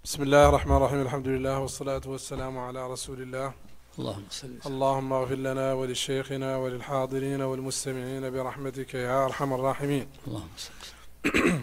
بسم الله الرحمن الرحيم. الحمد لله والصلاة والسلام على رسول الله. اللهم صل وسلم. اللهم اغفر لنا ولشيخنا وللحاضرين والمستمعين برحمتك يا أرحم الراحمين. اللهم صل وسلم.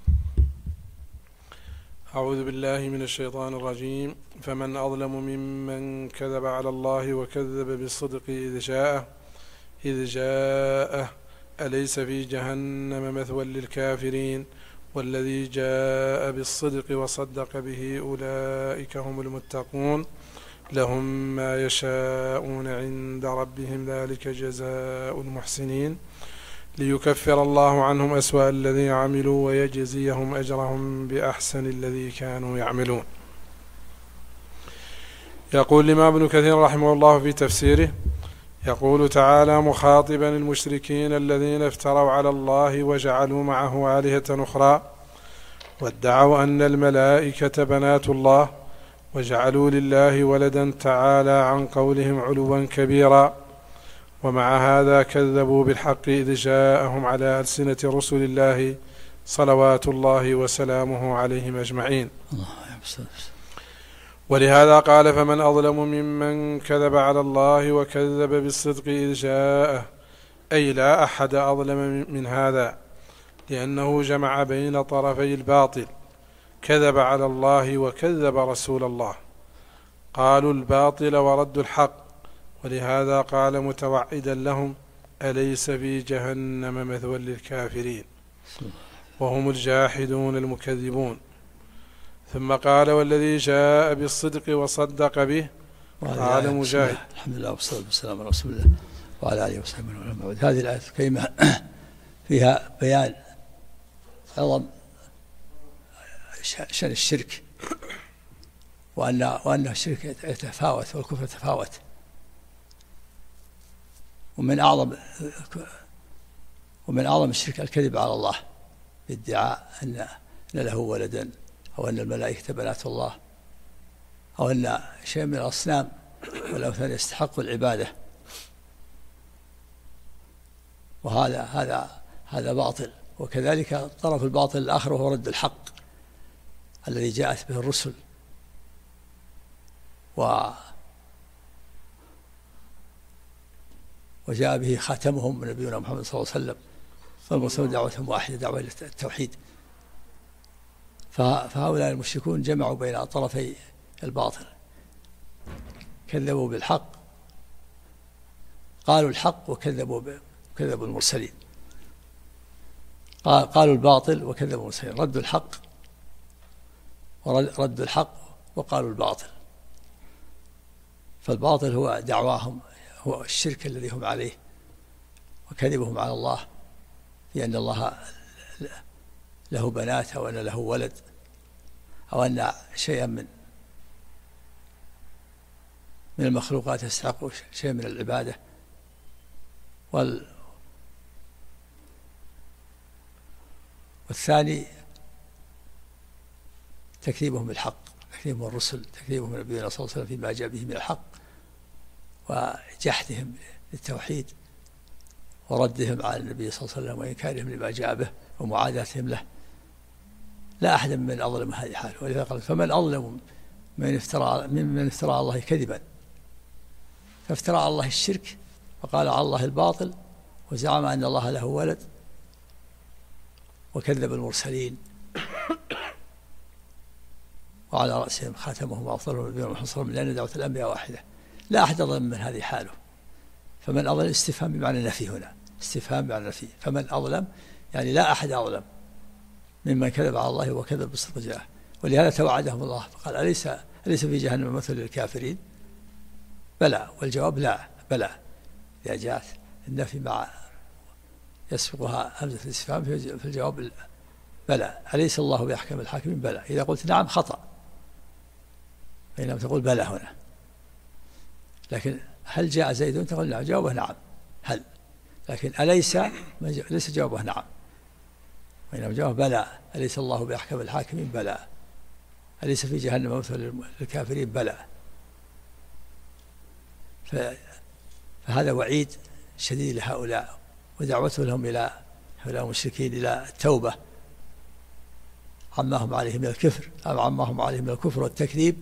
أعوذ بالله من الشيطان الرجيم. فمن أظلم ممن كذب على الله وكذب بالصدق إذ جاءه أليس في جهنم مثوى للكافرين والذي جاء بالصدق وصدق به أولئك هم المتقون لهم ما يشاءون عند ربهم ذلك جزاء المحسنين ليكفر الله عنهم أسوأ الذي عملوا ويجزيهم أجرهم بأحسن الذي كانوا يعملون. يقول الإمام ابن كثير رحمه الله في تفسيره، يقول تعالى مخاطبا المشركين الذين افتروا على الله وجعلوا معه آلهة أخرى وادعوا أن الملائكة بنات الله وجعلوا لله ولدا تعالى عن قولهم علوا كبيرا، ومع هذا كذبوا بالحق إذ جاءهم على ألسنة رسل الله صلوات الله وسلامه عليهم أجمعين. ولهذا قال فمن أظلم ممن كذب على الله وكذب بالصدق إذ جاءه، أي لا أحد أظلم من هذا، لأنه جمع بين طرفي الباطل، كذب على الله وكذب رسول الله، قالوا الباطل وردوا الحق، ولهذا قال متوعدا لهم أليس في جهنم مثوى للكافرين وهم الجاحدون المكذبون. ثم قال والذي جاء بالصدق وصدق به، قال مجاهد. الحمد لله والصلاة والسلام على رسول الله وعلى آله وصحبه وسلم. هذه الآية الكريمة فيها بيان عظم شأن الشرك، وأن الشرك يتفاوت والكفر يتفاوت، ومن أعظم الشرك الكذب على الله بادعاء أن له ولدا، أو أن الملائكة بنات الله، أو أن شيء من الأصنام والأوثان يستحق العبادة، وهذا باطل. وكذلك الطرف الباطل الآخر وهو رد الحق الذي جاءت به الرسل وجاء به خاتمهم نبينا محمد صلى الله عليه وسلم، فالمرسلون دعوتهم واحدة، دعوة إلى التوحيد. فهؤلاء المشركون جمعوا بين طرفي الباطل، كذبوا بالحق، قالوا الحق وكذبوا المرسلين، قالوا الباطل وكذبوا المرسلين، ردوا الحق وقالوا الباطل. فالباطل هو دعواهم، هو الشرك الذي هم عليه، وكذبهم على الله في أن الله له بنات، أو أن له ولد، أو أن شيئا من المخلوقات يستحق شيء من العبادة. والثاني تكذيبهم بالحق، تكذيبهم الرسل، تكذيبهم نبينا صلى الله عليه وسلم فيما جاء به من الحق، وجحدهم للتوحيد، وردهم على النبي صلى الله عليه وسلم وإنكارهم لما جاء به ومعاداتهم له. لا أحد من أظلم هذه حاله. ولذلك قال فمن أظلم ممن افترى على الله كذبا، فافترى على الله الشرك وقال على الله الباطل وزعم أن الله له ولد وكذب المرسلين، وعلى رأسهم خاتمهم وأفضلهم نبينا محمد صلى الله عليه وسلم، لأن دعوة الأنبياء واحدة. لا أحد أظلم من هذه حاله. فمن أظلم استفهام بمعنى النفي، هنا استفهام بمعنى النفي. فمن أظلم يعني لا أحد أظلم ممن كذب على الله وكذب بالصدق جاءه. ولهذا توعدهم الله فقال أليس في جهنم مثل للكافرين؟ بلى. والجواب لا، بلى. إذا جاءت النفي مع يسبقها همزة الاستفهام في الجواب بلى. أليس الله بأحكم الحاكمين؟ بلى. إذا قلت نعم خطأ، بينما تقول بلى هنا. لكن هل جاء زيد؟ تقول نعم، جوابه نعم. هل، لكن ليس جوابه نعم، وإنما جوابه بلى. أليس الله بأحكم الحاكمين؟ بلى. أليس في جهنم مثل للكافرين؟ بلى. فهذا وعيد شديد لهؤلاء، ودعوته لهم إلى هؤلاء المشركين إلى التوبة عما هم عليه من الكفر أو عما هم عليه من الكفر والتكذيب،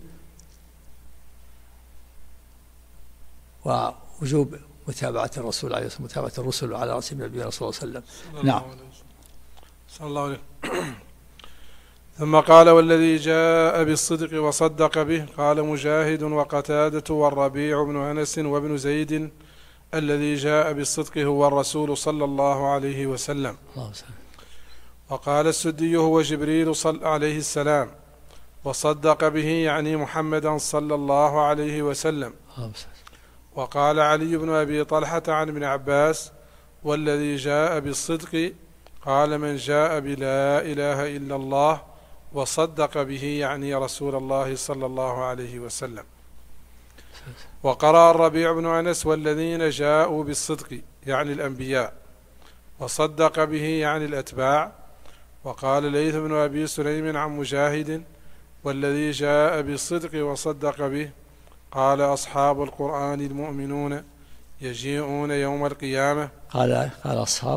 ووجوب متابعة الرسول عليه الصلاة والسلام، متابعة الرسل على رأس نبينا صلى الله عليه وسلم. نعم. صلى الله عليه. ثم قال: والذي جاء بالصدق وصدق به. قال مجاهد وقتادة والربيع بن أنس وابن زيد: الذي جاء بالصدق هو الرسول صلى الله عليه وسلم. وقال السدي: هو جبريل عليه السلام، وصدق به يعني محمدا صلى الله عليه وسلم. وقال علي بن أبي طلحة عن ابن عباس: والذي جاء بالصدق قال من جاء بلا إله إلا الله وصدق به يعني رسول الله صلى الله عليه وسلم. وقرأ الربيع بن أنس: والذين جاءوا بالصدق يعني الأنبياء، وصدق به يعني الأتباع. وقال ليث بن أبي سليم عن مجاهد: والذي جاء بالصدق وصدق به قال أصحاب القرآن المؤمنون يجيئون يوم القيامة. قال أصحاب.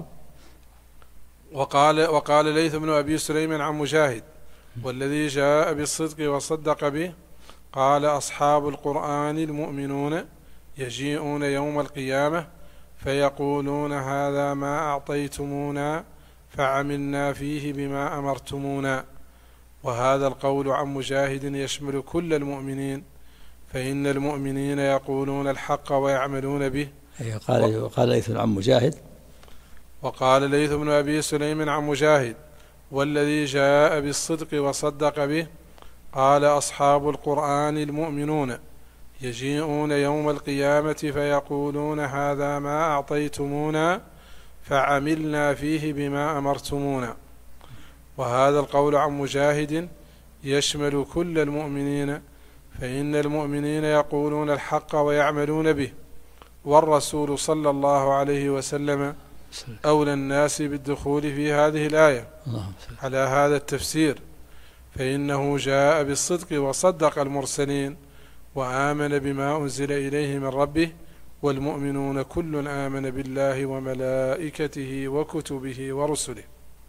وقال ليث بن أبي سليم عن مجاهد: والذي جاء بالصدق وصدق به قال أصحاب القرآن المؤمنون يجيئون يوم القيامة فيقولون هذا ما أعطيتمونا فعملنا فيه بما أمرتمونا. وهذا القول عن مجاهد يشمل كل المؤمنين، فإن المؤمنين يقولون الحق ويعملون به. قال ليث عن مجاهد. وقال ليث بن أبي سليم عن مجاهد: والذي جاء بالصدق وصدق به قال أصحاب القرآن المؤمنون يجيئون يوم القيامة فيقولون هذا ما أعطيتمونا فعملنا فيه بما أمرتمونا. وهذا القول عن مجاهد يشمل كل المؤمنين، فإن المؤمنين يقولون الحق ويعملون به، والرسول صلى الله عليه وسلم أولى الناس بالدخول في هذه الآية على هذا التفسير، فإنه جاء بالصدق وصدق المرسلين وآمن بما أنزل إليه من ربه، والمؤمنون كل آمن بالله وملائكته وكتبه ورسله.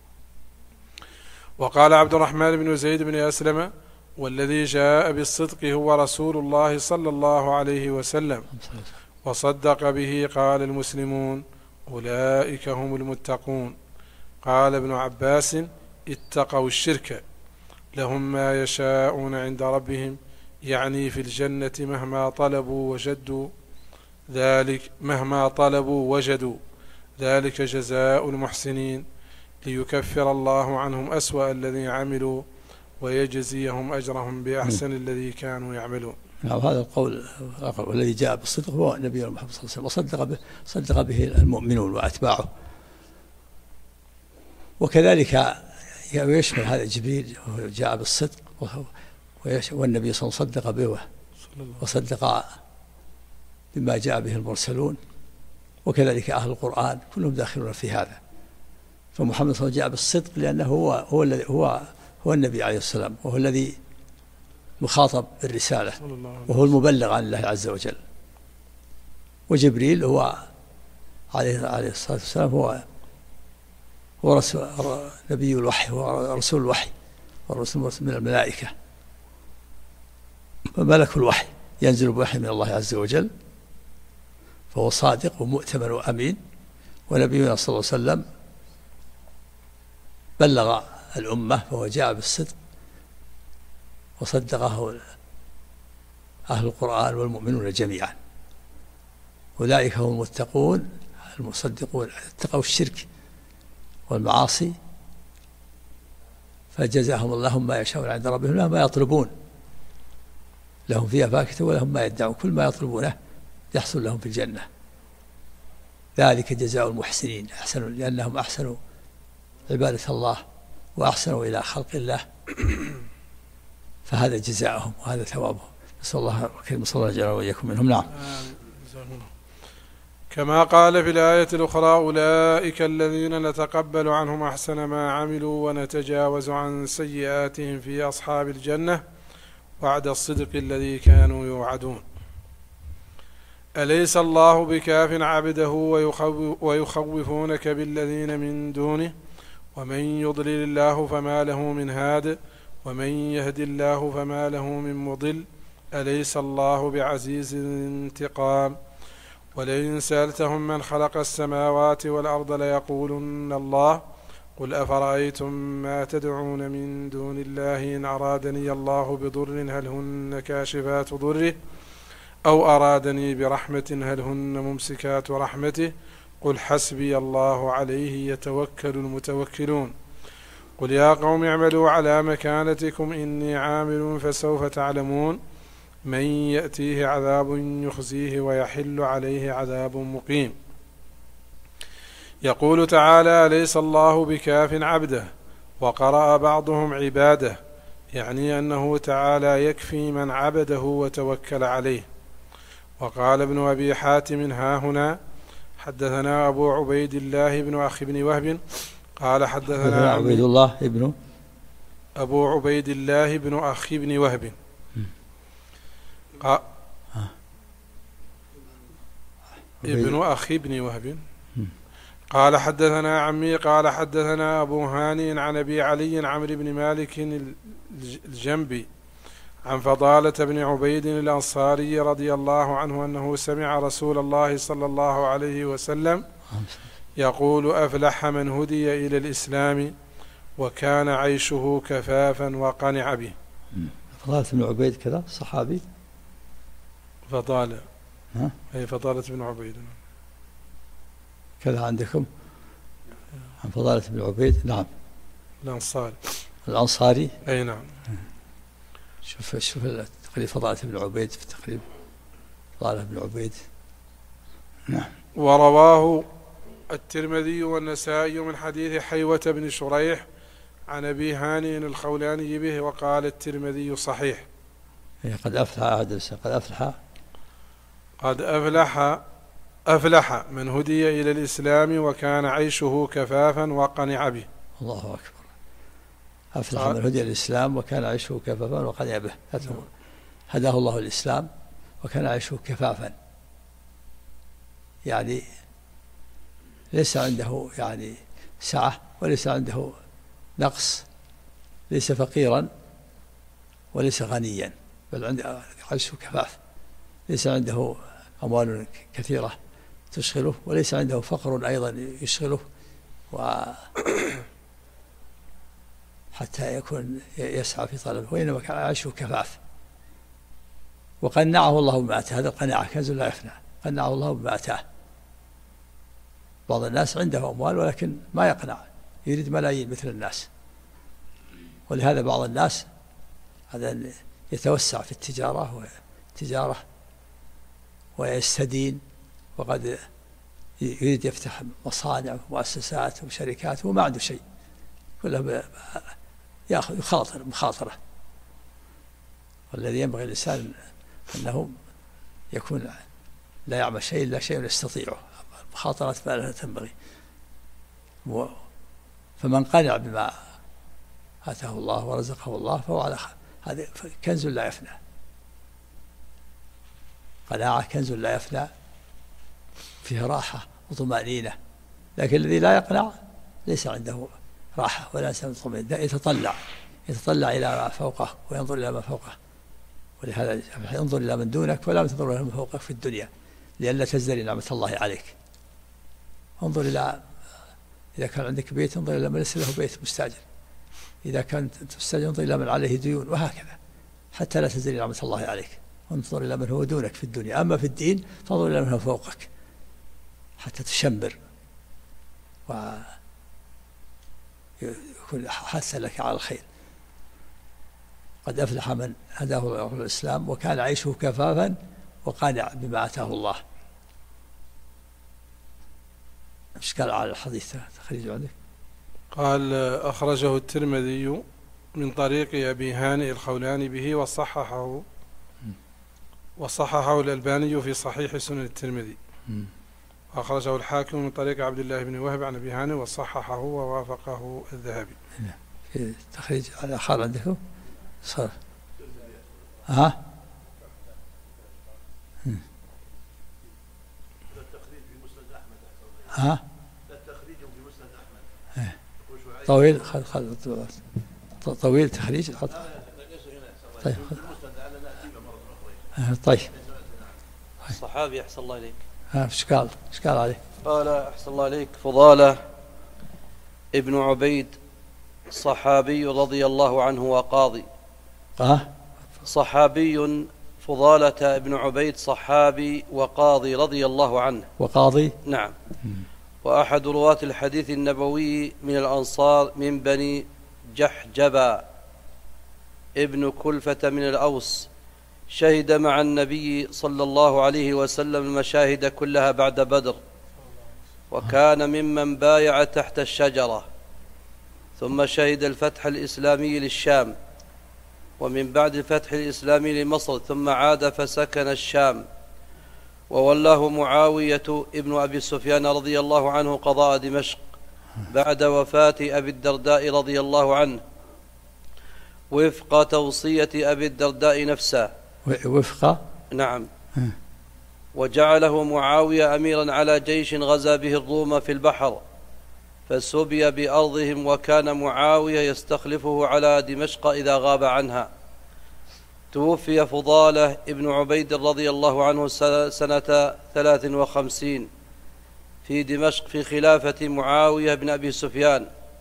وقال عبد الرحمن بن زيد بن أسلم: والذي جاء بالصدق هو رسول الله صلى الله عليه وسلم، وصدق به قال المسلمون أولئك هم المتقون. قال ابن عباس: اتقوا الشرك، لهم ما يشاءون عند ربهم، يعني في الجنة مهما طلبوا وجدوا ذلك جزاء المحسنين، ليكفر الله عنهم أسوأ الذي عملوا ويجزيهم أجرهم بأحسن الذي كانوا يعملون. نعم. هذا القول والذي جاء بالصدق هو نبي محمد صلى الله عليه وسلم، وصدق به المؤمنون وأتباعه. وكذلك يشمل هذا جبريل جاء بالصدق، والنبي صلى الله عليه وسلم صدق به وصدق بما جاء به المرسلون، وكذلك أهل القرآن كلهم داخلون في هذا. فمحمد صلى الله عليه وسلم جاء بالصدق لأنه هو النبي عليه السلام، وهو الذي مخاطب بالرسالة، وهو المبلغ عن الله عز وجل. وجبريل هو عليه الصلاة والسلام هو نبي الوحي، هو رسول الوحي، والرسول من الملائكة، فملك الوحي ينزل بوحي من الله عز وجل، فهو صادق ومؤتمن وأمين. ونبينا صلى الله عليه وسلم بلغ الأمة، فهو جاء بالصدق وصدقه أهل القرآن والمؤمنون جميعا. أولئك هم المتقون المصدقون، اتقوا الشرك والمعاصي فجزاهم الله ما يشاءون عند ربهم، لهم ما يطلبون، لهم فيها فاكهة ولهم ما يدعون، كل ما يطلبونه يحصل لهم في الجنة. ذلك جزاء المحسنين، أحسنوا لأنهم أحسنوا عبادة الله وأحسنوا إلى خلق الله، فهذا جزاءهم وهذا ثوابهم. نسأل الله الكريم صلى الله عليه وسلم وإياكم منهم. نعم. كما قال في الآية الأخرى: أولئك الذين نتقبل عنهم أحسن ما عملوا ونتجاوز عن سيئاتهم في أصحاب الجنة وعد الصدق الذي كانوا يوعدون. أليس الله بكاف عبده ويخوفونك بالذين من دونه ومن يضلل الله فما له من هاد ومن يهد الله فما له من مضل أليس الله بعزيز انتقام ولئن سألتهم من خلق السماوات والأرض ليقولن الله قل أفرأيتم ما تدعون من دون الله إن أرادني الله بضر هل هن كاشفات ضره أو أرادني برحمة هل هن ممسكات رحمته قل حسبي الله عليه يتوكل المتوكلون قل يا قوم اعملوا على مكانتكم إني عامل فسوف تعلمون من يأتيه عذاب يخزيه ويحل عليه عذاب مقيم يقول تعالى أليس الله بكاف عبده وقرأ بعضهم عباده يعني أنه تعالى يكفي من عبده وتوكل عليه وقال ابن أبي حاتم هاهنا حدثنا أبو عبيد الله بن أخي بن وهب قال حدثنا عبيد الله ابن أبو عبيد الله بن أخي بن وهب ابن أخي بن وهب قال حدثنا عمي قال حدثنا أبو هاني عن أبي علي عمرو بن مالك الجنبي عن فضالة بن عبيد الأنصاري رضي الله عنه أنه سمع رسول الله صلى الله عليه وسلم يقول أفلح من هدي إلى الإسلام وكان عيشه كفافا وقنع به. فضالة بن عبيد كذا صحابي فضالة أي فضالة بن عبيد كذا عندكم عن فضالة بن عبيد. نعم الأنصاري أي نعم. شوف تقريب فضالة بن عبيد في تقريب فضالة بن عبيد. نعم. ورواه الترمذي والنسائي من حديث حيوة بن شريح عن أبي هاني الخولاني به وقال الترمذي صحيح. قد أفلح من هدي إلى الإسلام وكان عيشه كفافا وقنع به. الله أكبر. أفلح من هدي إلى الإسلام وكان عيشه كفافا وقنع به. هداه الله الإسلام وكان عيشه كفافا يعني ليس عنده يعني سعة وليس عنده نقص ليس فقيرا وليس غنيا بل عنده عيشه كفاف ليس عنده أموال كثيرة تشغله وليس عنده فقر أيضا يشغله حتى يكون يسعى في طلبه وإنما كان عيشه كفاف وقنعه الله بما آتاه. هذا القناعة كنز لا يفنى. قنعه الله بما آتاه. بعض الناس عنده أموال ولكن ما يقنع يريد ملايين مثل الناس ولهذا بعض الناس هذا يتوسع في التجارة ويستدين وقد يريد يفتح مصانع ومؤسسات وشركات وما عنده شيء كله يأخذ مخاطرة والذي ينبغي الإنسان أنه يكون لا يعمل شيء إلا شيء يستطيعه. المخاطرة فلا تنبغي. فمن قنع بما آتاه الله ورزقه الله فهو على هذا كنز لا يفنى. قناعة كنز لا يفنى فيها راحة وطمأنينة. لكن الذي لا يقنع ليس عنده راحة ولا طمأنينة يتطلع إلى ما فوقه وينظر إلى ما فوقه. ولهذا ينظر إلى من دونك ولا تنظر إلى من فوقك في الدنيا لئلا تزدري نعمة الله عليك. انظر إلى إذا كان عندك بيت انظر إلى من ليس له بيت مستأجر. إذا كان مستأجر انظر إلى من عليه ديون وهكذا حتى لا تزدري نعمة الله عليك. انظر إلى من هو دونك في الدنيا. أما في الدين فانظر إلى من هو فوقك حتى تشمر ويكون حثا لك على الخير. قد أفلح من هداه الله الإسلام وكان عيشه كفافا وقانع بما آتاه الله. إشكال على الحديث تخريج عندك؟ قال أخرجه الترمذي من طريق أبي هانئ الخولاني به وصححه الألباني في صحيح سنن الترمذي. أخرجه الحاكم من طريق عبد الله بن وهب عن أبي هانئ وصححه ووافقه الذهبي. في تخريج على آخر عندكم صار التخريج في مسند أحمد. التخريج في مسند أحمد. طويل طويل تخريج. طيب طيب. الصحابي أحسن الله إليك. ايش قال عليه؟ قال أحسن الله إليك: فضالة ابن عبيد صحابي رضي الله عنه وقاضي. صحابي فضالة ابن عبيد صحابي وقاضي رضي الله عنه. وقاضي؟ نعم. وأحد رواة الحديث النبوي من الأنصار من بني جحجبا ابن كلفة من الأوس، شهد مع النبي صلى الله عليه وسلم المشاهد كلها بعد بدر، وكان ممن بايع تحت الشجرة، ثم شهد الفتح الإسلامي للشام، ومن بعد الفتح الإسلامي لمصر، ثم عاد فسكن الشام، وولاه معاوية ابن أبي سفيان رضي الله عنه قضاء دمشق بعد وفاة أبي الدرداء رضي الله عنه، وفق توصية أبي الدرداء نفسه. وفق؟ نعم. وجعله معاوية أميرا على جيش غزا به الروم في البحر، فسبي بأرضهم، وكان معاوية يستخلفه على دمشق إذا غاب عنها. توفي فضالة ابن عبيد رضي الله عنه سنة 53 في دمشق في خلافة معاوية بن أبي سفيان،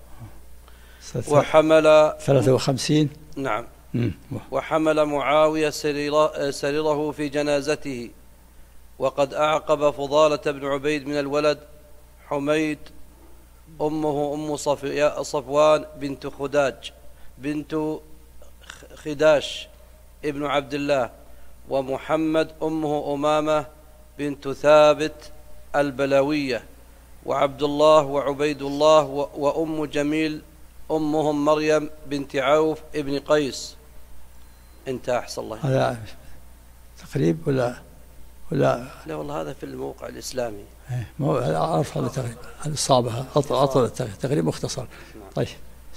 وحمل 53. نعم. وحمل معاوية سريره في جنازته، وقد أعقب فضالة بن عبيد من الولد حميد، أمه أم صفوان بنت خداش ابن عبد الله، ومحمد أمه أمامة بنت ثابت البلوية، وعبد الله وعبيد الله، وأم جميل أمهم مريم بنت عوف ابن قيس. انتهى. أحسن الله. هذا تقريب ولا لا والله هذا في الموقع الإسلامي. هذا أرفع التقريب، الإصابة أطول التقريب مختصر. طيب.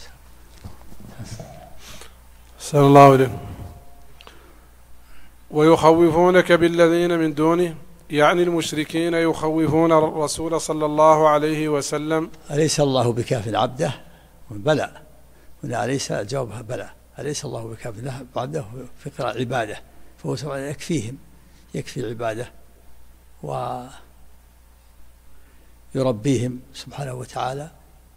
صلى الله عليه. ويخوفونك بالذين من دونه، يعني المشركين يخوفون الرسول صلى الله عليه وسلم. أليس الله بكاف عبده؟ بلى. هنا أليس جوابها بلى. أليس الله بكاف عبده في قراءة عباده، فهو سبحانه يكفيهم، يكفي عباده ويربيهم سبحانه وتعالى،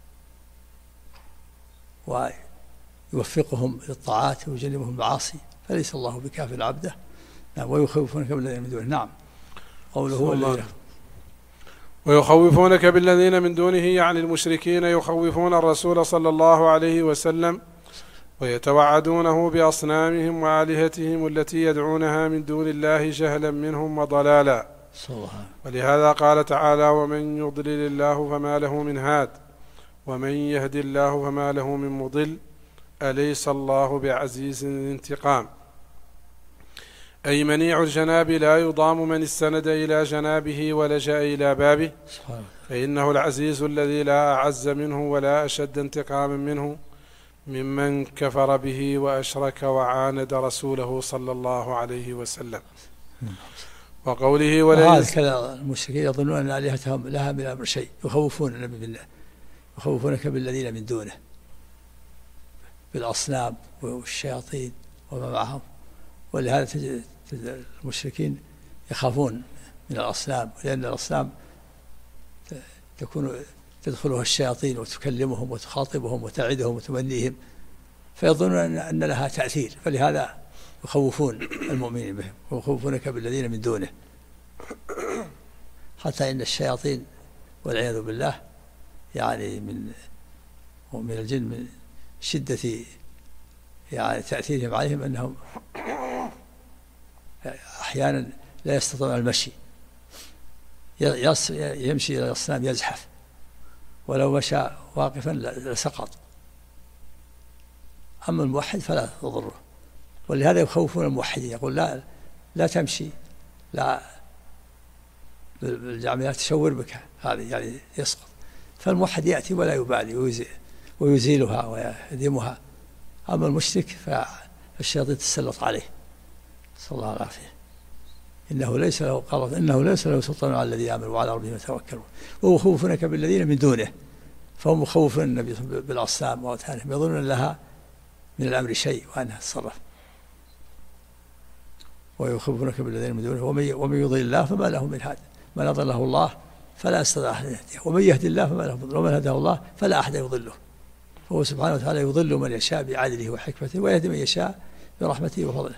ويوفقهم للطاعات ويجنبهم المعاصي، فليس الله بكاف عبده. نعم. ويخوفونك بالذين من دونه. نعم. قوله ويخوفونك بالذين من دونه، يعني المشركين يخوفون الرسول صلى الله عليه وسلم ويتوعدونه بأصنامهم وآلهتهم التي يدعونها من دون الله جهلا منهم وضلالا. ولهذا قال تعالى: ومن يضلل الله فما له من هاد ومن يهدي الله فما له من مضل أليس الله بعزيز انتقام. أي منيع الجناب لا يضام من استند إلى جنابه ولجأ إلى بابه، فإنه العزيز الذي لا أعز منه ولا أشد انتقاما منه ممن كفر به وأشرك وعاند رسوله صلى الله عليه وسلم. وقوله وهكذا المشركين يظنون أن آلهتهم لها من أمر شيء، يخوفون النبي بالله، يخوفونك بالذين من دونه، بالأصنام والشياطين وما معهم. ولهذا تجد المشركين يخافون من الأصنام، لأن الأصنام تدخلها الشياطين وتكلمهم وتخاطبهم وتعدهم وتمنيهم، فيظنون أن لها تأثير، فلهذا يخوفون المؤمنين بهم. ويخوفونك بالذين من دونه، حتى إن الشياطين والعياذ بالله يعني من الجن من شدة يعني تأثيرهم عليهم أنهم أحيانا لا يستطيعون المشي، يمشي إلى الأصنام يزحف، ولو مشى واقفا لسقط. أما الموحد فلا تضره، ولهذا يخوفون الموحدين، يقول لا تمشي، لا بالجامعات تشور بك، هذه يعني يسقط. فالموحد يأتي ولا يبالي ويزيلها ويهدمها. أما المشرك فالشياطين تسلط عليه، صلى الله عليه وسلم. إنه ليس له سلطان على الذين آمنوا وعلى ربهم يتوكلون. ويخوفونك بالذين من دونه، فهم مخوفون النبي بالأصنام وأوثانهم، يظنون لها من الأمر شيء وأنها تتصرف، ويخوفونك بالذين من دونه ومن يضل الله فما له من هاد، من أضله الله فلا يستطيع أحد يهديه، ومن يهدي الله فما له من ضل، ومن هداه الله فلا أحد يضله، فهو سبحانه وتعالى يضل من يشاء بعدله وحكمته، ويهدي من يشاء برحمته وفضله.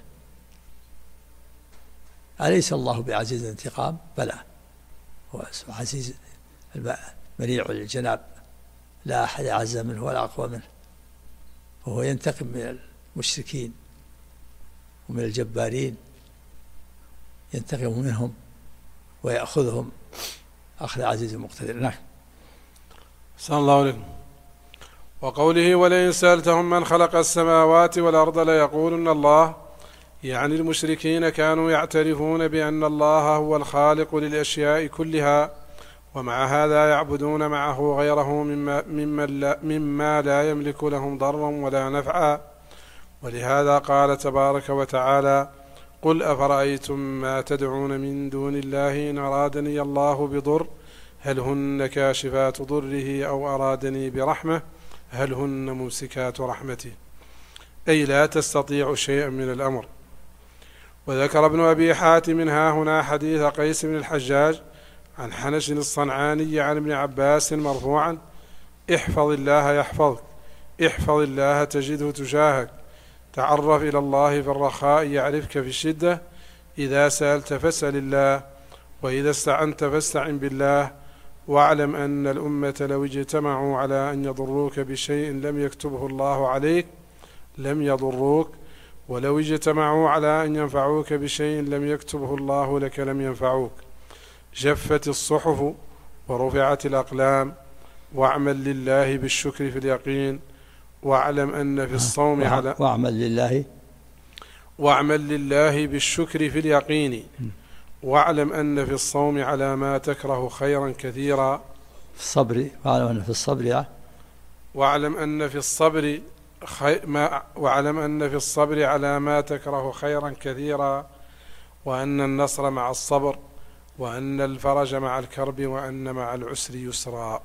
أليس الله بعزيز انتقام؟ بلى، هو عزيز منيع للجناب، لا أحد أعز منه ولا أقوى منه، وهو ينتقم من المشركين ومن الجبارين، ينتقم منهم ويأخذهم أخذ عزيز مقتدر. نعم. صلى الله عليه. وقوله ولئن سألتهم من خلق السماوات والأرض ليقولن الله، يعني المشركين كانوا يعترفون بأن الله هو الخالق للأشياء كلها، ومع هذا يعبدون معه غيره مما لا يملك لهم ضرا ولا نفعا. ولهذا قال تبارك وتعالى: قل أفرأيتم ما تدعون من دون الله إن أرادني الله بضر هل هن كاشفات ضره أو أرادني برحمة هل هن ممسكات رحمته، أي لا تستطيع شيئا من الأمر. وذكر ابن أبي حاتم ها هنا حديث قيس بن الحجاج عن حنش الصنعاني عن ابن عباس مرفوعا: احفظ الله يحفظك، احفظ الله تجده تجاهك، تعرف إلى الله في الرخاء يعرفك في الشدة، إذا سألت فاسأل الله، وإذا استعنت فاستعن بالله، واعلم أن الأمة لو اجتمعوا على أن يضروك بشيء لم يكتبه الله عليك لم يضروك، ولو اجتمعوا على أن ينفعوك بشيء لم يكتبه الله لك لم ينفعوك. جفت الصحف ورفعت الأقلام، واعمل لله بالشكر في اليقين، واعلم أن في الصوم على واعمل لله بالشكر في اليقين، واعلم أن في الصوم على ما تكره خيرا كثيرا. الصبر، واعلم أن في الصبر واعلم أن في الصبر واعلم أن في الصبر على ما تكره خيرا كثيرا، وأن النصر مع الصبر، وأن الفرج مع الكرب، وأن مع العسر يسرا.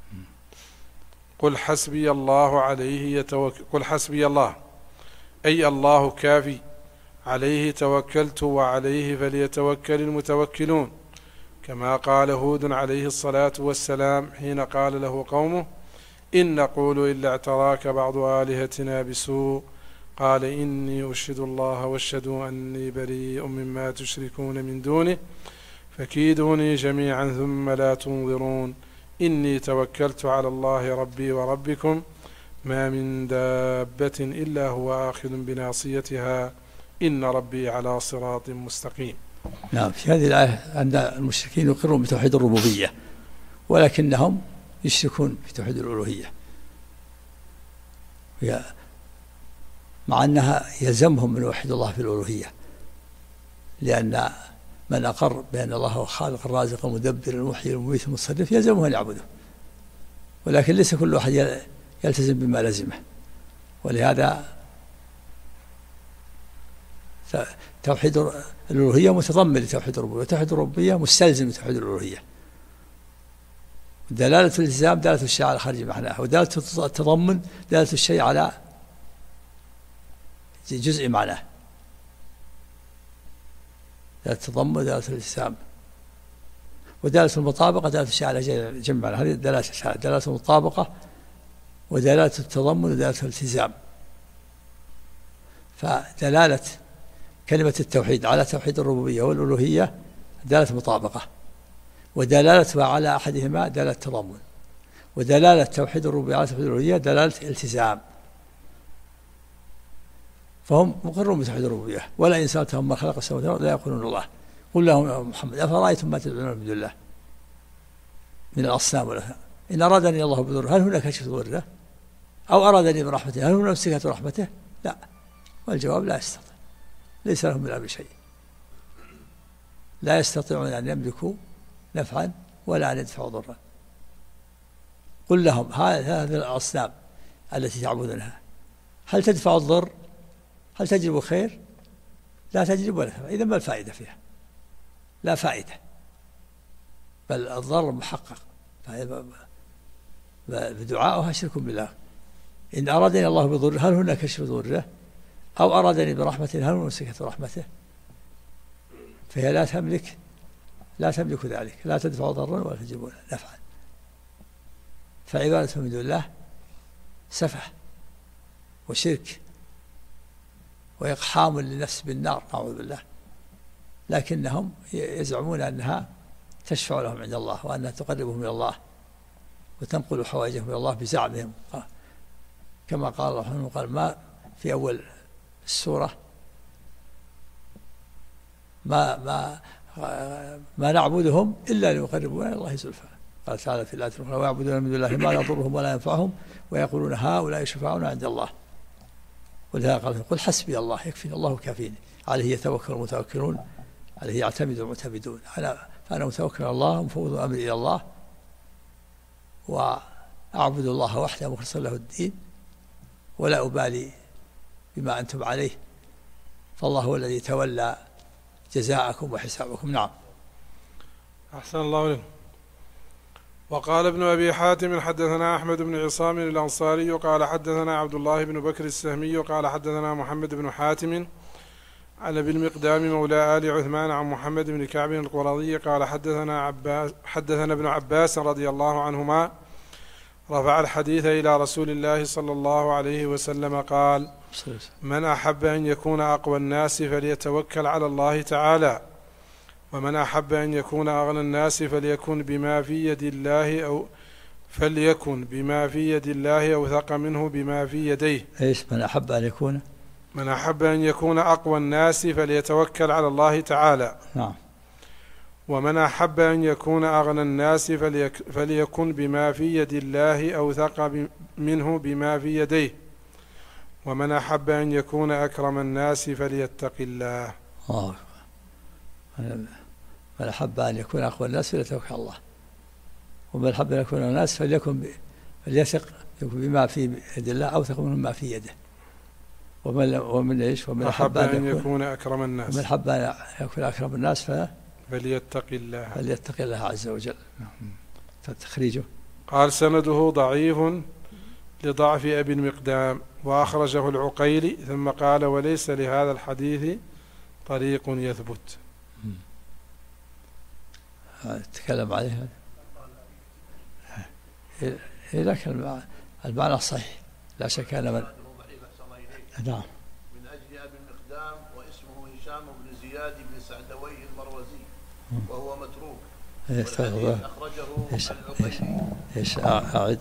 قل حسبي الله عليه قل حسبي الله أي الله كافي، عليه توكلت وعليه فليتوكل المتوكلون، كما قال هود عليه الصلاة والسلام حين قال له قومه: إن نقول إلا اعتراك بعض آلهتنا بسوء، قال إني أشهد الله واشهدوا أني بريء مما تشركون من دونه، فكيدوني جميعا ثم لا تنظرون، إني توكلت على الله ربي وربكم، ما من دابة إلا هو آخذ بناصيتها، إن ربي على صراط مستقيم. نعم. في هذه الآية أن المشركين يقرون بتوحيد الربوبية، ولكنهم يشركون بتوحيد الألوهية، مع أنها يلزمهم من يوحد الله في الألوهية، لأن من أقر بأن الله هو خالق الرازق المدبر المحيي المميت المصرف يلزمه أن يعبده، ولكن ليس كل أحد يلتزم بما لزمه. ولهذا توحيد الألوهية متضمن لتوحيد الربوبية، وتوحيد الربوبية مستلزم لتوحيد الألوهية. دلالة الالتزام دلالة الشيء على خارج معناه، ودلالة التضمن دلالة الشيء على جزء معناه. دلالة التضمن دلالة الالتزام، ودلالة المطابقة دلالة الشيء على جمع معناه. هذه دلالة المطابقة ودلالة التضمن ودلالة الالتزام. فدلالة كلمة التوحيد على توحيد الربوبية والألوهية دلالة مطابقة، ودلالتها على أحدهما دلالة تضمن، ودلالة توحيد الربوبية على توحيد الألوهية دلالة التزام. فهم مقرون بتوحيد الربوبية. ولئن سألتهم من خلق السماوات والأرض لا يقولون الله، قل لهم يا محمد أفرأيتم ما تدعون من دون الله من الأصنام والأوثان إن أرادني الله بضر هل هناك كاشف ضره أو أرادني برحمته هل هناك ممسكات رحمته؟ لا. والجواب لا يستطيع، ليس لهم من الأمر شيء، لا يستطيعون أن يملكوا نفعا ولا أن يدفعوا ضرا. قل لهم هذه الأصنام التي تعبدونها هل تدفع الضر؟ هل تجلب خير؟ لا تجلب ولا تدفع. إذا ما الفائدة فيها؟ لا فائدة، بل الضر محقق. بدعائها شرك بالله. إن أرادني الله بضر هل هنا كشف ضره، أو أرادني برحمة هل هنا مسكت رحمته، فهي لا تملك ذلك، لا تدفع ضرا ولا تجلب نفعا. فعبادة من دون الله سفه وشرك وإقحام للنفس بالنار نعوذ بالله، لكنهم يزعمون أنها تشفع لهم عند الله وأنها تقربهم إلى الله وتنقل حوائجهم إلى الله بزعمهم، كما قال الله سبحانه قال ما في أول السورة ما نعبدهم إلا ليقربونا إلى الله زلفى. قال تعالى في الآية الأخرى ويعبدون من دون الله ما يضرهم ولا ينفعهم ويقولون هؤلاء شفعاؤنا عند الله. ولهذا قال قل حسبي الله يكفيني الله كافيني عليه يتوكل المتوكلون عليه يعتمد المعتمدون. فأنا متوكل على الله ومفوض أمري إلى الله وأعبد الله وحده مخلصا له الدين ولا أبالي بما أنتم عليه، فالله هو الذي تولى جزاءكم وحسابكم. نعم. أحسن الله إليكم. وقال ابن أبي حاتم حدثنا أحمد بن عصام الأنصاري قال حدثنا عبد الله بن بكر السهمي قال حدثنا محمد بن حاتم عن أبي المقدام مولى آل عثمان عن محمد بن كعب القرظي قال حدثنا ابن عباس رضي الله عنهما رفع الحديث إلى رسول الله صلى الله عليه وسلم قال من أحب أن يكون أقوى الناس فليتوكل على الله تعالى، ومن أحب أن يكون أغنى الناس فليكن بما في يد الله أوثق منه بما في يديه. إيش من أحب أن يكون؟ من أحب أن يكون أقوى الناس فليتوكل على الله تعالى. نعم. ومن أحب أن يكون أغنى الناس فليكن بما في يد الله أوثق منه بما في يديه. ومن أحب أن يكون أكرم الناس فليتق الله. من أحب أن يكون أقوى الناس فليتوكل على الله، ومن أحب أن يكون الناس فليثق بما في يد الله أوثق منه ما في يده. ومن إيش؟ ومن أحب أن يكون أكرم الناس، ومن أحب أن يكون أكرم الناس فليتق الله عز وجل. تخريجه قال سنده ضعيف لضعف أبي المقدام وأخرجه العقيلي، ثم قال وليس لهذا الحديث طريق يثبت. تكلم عليه لكن المعنى الصحيح لا شك أن من نعم من أجل أبي المقدام واسمه هشام بن زياد بن سعدويه المروزي وهو متروك، والحديث أخرجه العقيلي. إيش أعد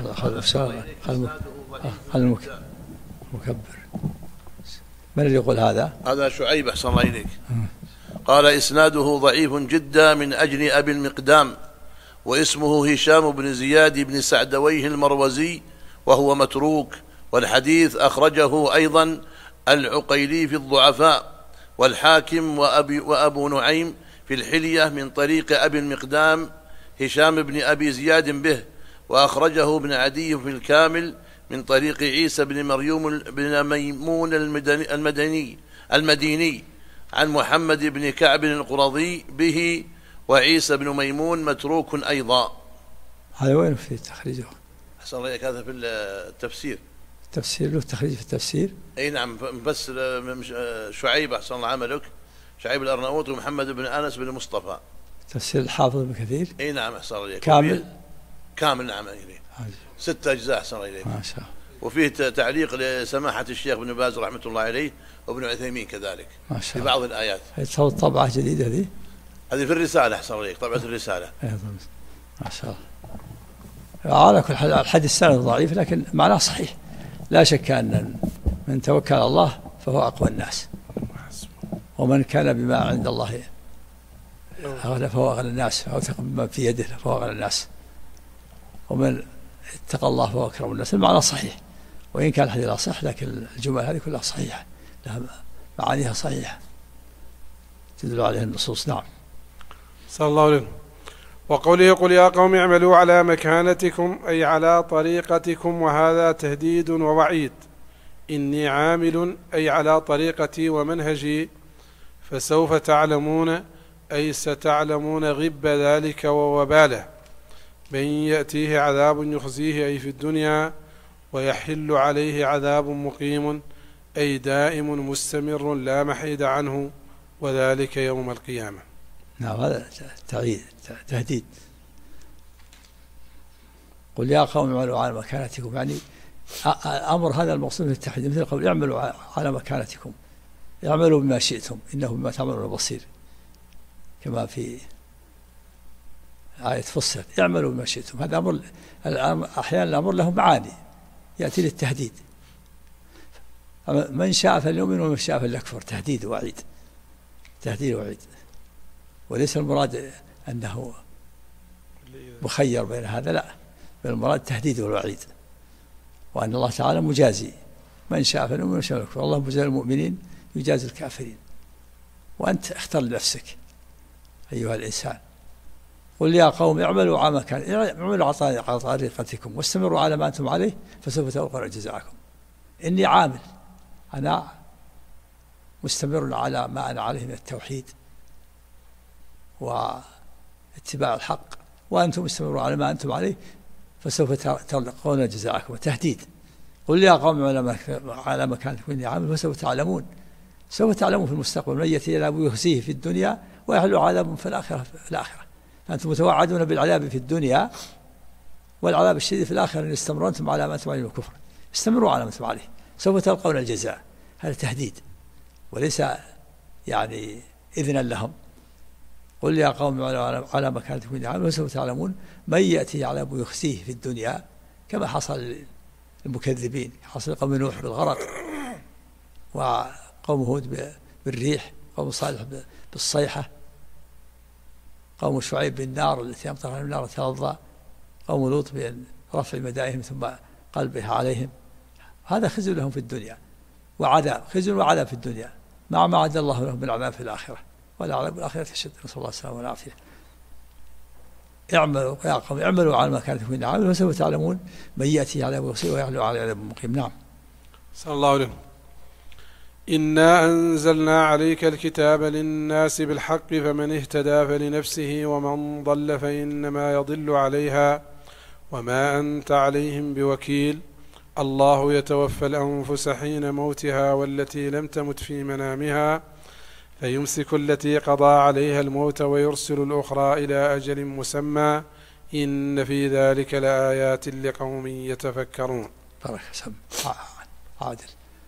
المكبر. من اللي يقول هذا؟ هذا شعيب أحسن الله إليك. قال إسناده ضعيف جدا من أجل أبي المقدام واسمه هشام بن زياد بن سعدويه المروزي وهو متروك، والحديث أخرجه أيضا العقيلي في الضعفاء والحاكم وأبو نعيم في الحلية من طريق أبي المقدام هشام بن أبي زياد به، وأخرجه ابن عدي في الكامل من طريق عيسى بن ميمون المديني عن محمد بن كعب القرظي به، وعيسى بن ميمون متروك أيضا. هذا وين في تخريجه؟ أحسن الله إليك، هذا في التفسير. تفسير له تخريج في التفسير؟ أي نعم، بس شعيب أحسن الله عملك، شعيب الأرناؤوط ومحمد بن أنس بن مصطفى. تفسير الحافظ ابن كثير؟ أي نعم أحسن الله إليك. كامل نعم إليه. 6 أجزاء أحسن الله إليك. ما شاء الله. وفيه تعليق لسماحة الشيخ ابن باز رحمة الله عليه وابن عثيمين كذلك ما شاء في بعض الآيات. هي طبعة جديدة هذه في الرسالة أحسن الله إليك، طبعة الرسالة. ما شاء الله. على كل حال الحديث السند ضعيف لكن معناه صحيح، لا شك أن من توكل على الله فهو أقوى الناس، ومن كان بما عند الله أغنى فهو أغنى الناس، أوثق بما في يده فهو أغنى الناس، ومن اتقى الله فهو أكرم الناس. المعنى صحيح، وإن كان الحديث لا صح لكن الجمل هذه كلها صحيحة، لها معانيها صحيحة تدل عليها النصوص. نعم. صلى الله عليه وسلم. وقوله قل يا قوم اعملوا على مكانتكم أي على طريقتكم، وهذا تهديد ووعيد. إني عامل أي على طريقتي ومنهجي، فسوف تعلمون أي ستعلمون غب ذلك ووباله. من يأتيه عذاب يخزيه أي في الدنيا، ويحل عليه عذاب مقيم أي دائم مستمر لا محيد عنه، وذلك يوم القيامة. نعم، هذا تهديد. قل يا قوم اعملوا على مكانتكم، يعني أمر هذا المقصود في التحديد، مثل قول اعملوا على مكانتكم، اعملوا بما شئتم إنه بما تعملون بصير، كما في آية فصلت اعملوا بما شئتم. هذا أمر، أحيانا الأمر له معاني يأتي للتهديد، من شاء فليؤمن ومن شاء فليكفر، تهديد ووعيد، تهديد ووعيد، وليس المراد أنه مخير بين هذا، لا، بل المراد التهديد والوعيد، وأن الله تعالى مجازي من شاء فليؤمن ومن شاء فليكفر. الله مجازي المؤمنين يجازي الكافرين، وأنت اختر لنفسك أيها الإنسان. قل يا قوم اعملوا على مكان، اعملوا على طريقتكم واستمروا على ما أنتم عليه فسوف تلقون جزاءكم. إني عامل، أنا مستمر على ما أنا عليه من التوحيد واتباع الحق، وأنتم استمروا على ما أنتم عليه فسوف تلقون جزاءكم. تهديد. قل يا قوم على مكانكم إني عامل فسوف تعلمون، سوف تعلمون في المستقبل من يأتي العذاب يخزيه في الدنيا ويحل عذاب في الآخرة. فأنتم متوعدون بالعذاب في الدنيا والعذاب الشديد في الآخرة إن استمرتم على ما أنتم عليه الكفر. استمروا على ما أنتم عليه سوف تلقون الجزاء. هذا تهديد وليس يعني إذنا لهم. قل يا قوم على مكانتكم إني عامل فسوف تعلمون من يأتي عذاب يخزيه في الدنيا، كما حصل المكذبين، حصل قوم نوح بالغرق، وقوم هود بالريح، قوم صالح بالصيحة، قوم شعيب بالنار التي أمطرها النار تلظى، قوم لوط برفع مدائنهم ثم قلبها عليهم. هذا خزي لهم في الدنيا وعذاب، خزي وعذاب في الدنيا مع ما عد الله لهم بالعذاب في الآخرة، والعذاب الآخرة أشد، نسأل الله السلامة والعافية. اعملوا يا قوم اعملوا على مكانتكم إني عامل فسوف تعلمون من يأتي عذاب يخزيه ويحل على عذاب مقيم. نعم. صلى الله عليه. إنا أنزلنا عليك الكتاب للناس بالحق فمن اهتدى فلنفسه ومن ضل فإنما يضل عليها وما أنت عليهم بوكيل. الله يتوفى الأنفس حين موتها والتي لم تمت في منامها فيمسك التي قضى عليها الموت ويرسل الأخرى إلى أجل مسمى إن في ذلك لآيات لقوم يتفكرون. بارك سم عادل.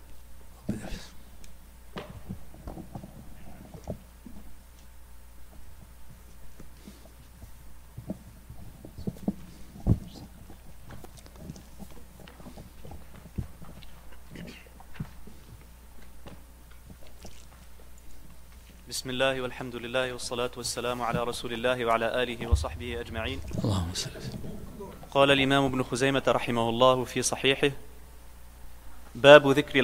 بسم الله والحمد لله والصلاة والسلام على رسول الله وعلى آله وصحبه أجمعين. اللهم صل. قال الإمام ابن خزيمة رحمه الله في صحيحه: باب ذكر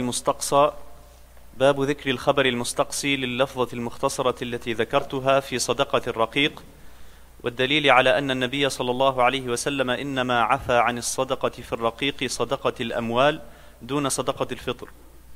الخبر المستقصي لللفظة المختصرة التي ذكرتها في صدقة الرقيق، والدليل على أن النبي صلى الله عليه وسلم إنما عفى عن الصدقة في الرقيق صدقة الأموال دون صدقة الفطر.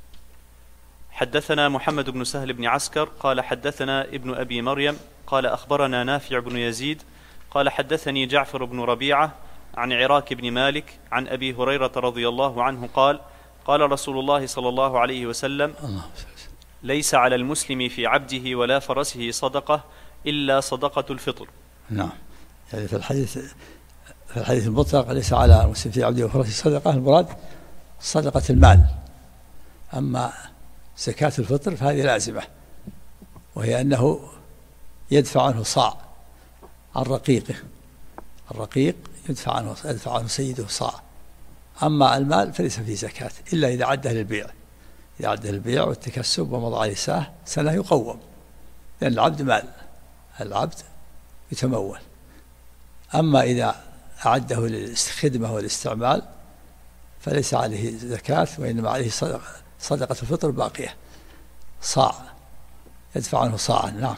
حدثنا محمد بن سهل بن عسكر قال حدثنا ابن أبي مريم قال أخبرنا نافع بن يزيد قال حدثني جعفر بن ربيعة عن عراك بن مالك عن أبي هريرة رضي الله عنه قال: قال رسول الله صلى الله عليه وسلم: ليس على المسلم في عبده ولا فرسه صدقة إلا صدقة الفطر. نعم، يعني في الحديث المطلق ليس على المسلم في عبده وفرسه صدقة، المراد صدقة المال. أما زكاة الفطر فهذه لازمة، وهي أنه يدفع عنه صاع عن رقيقه، الرقيق يدفع عنه سيده صاع. أما المال فليس فيه زكاة إلا إذا عده للبيع، إذا عده للبيع والتكسب ومضى عليه سنة يقوم، لأن العبد مال، العبد يتمول. أما إذا أعده للخدمة والاستعمال فليس عليه زكاة، وإنما عليه صدقة الفطر باقية، صاع يدفع عنه صاعا. نعم.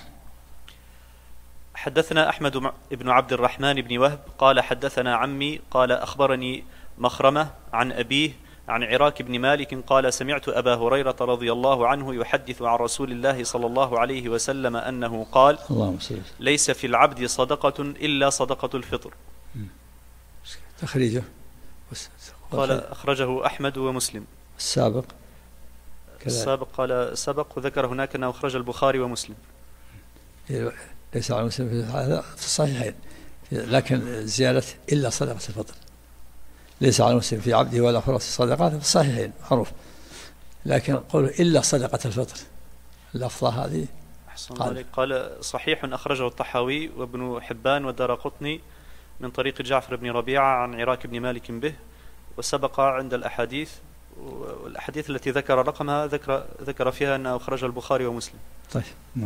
حدثنا أحمد بن عبد الرحمن بن وهب قال حدثنا عمي قال أخبرني مخرمة عن أبيه عن عراك بن مالك قال: سمعت أبا هريرة رضي الله عنه يحدث عن رسول الله صلى الله عليه وسلم أنه قال: ليس في العبد صدقة إلا صدقة الفطر. تخريجه قال أخرجه أحمد ومسلم. السابق قال سبق وذكر هناك أنه أخرج البخاري ومسلم. ليس على مسلم في الصحيحين، لكن زيادة إلا صدقة الفطر. ليس على مسلم في عبده ولا فرس صدقات في الصحيحين معروف، لكن قولوا إلا صدقة الفطر اللفظة هذه. قال صحيح أخرجه الطحاوي وابن حبان والدارقطني من طريق جعفر بن ربيعة عن عراك بن مالك به، وسبق عند الأحاديث، والأحاديث التي ذكر رقمها ذكر فيها أنه أخرج البخاري ومسلم. طيب.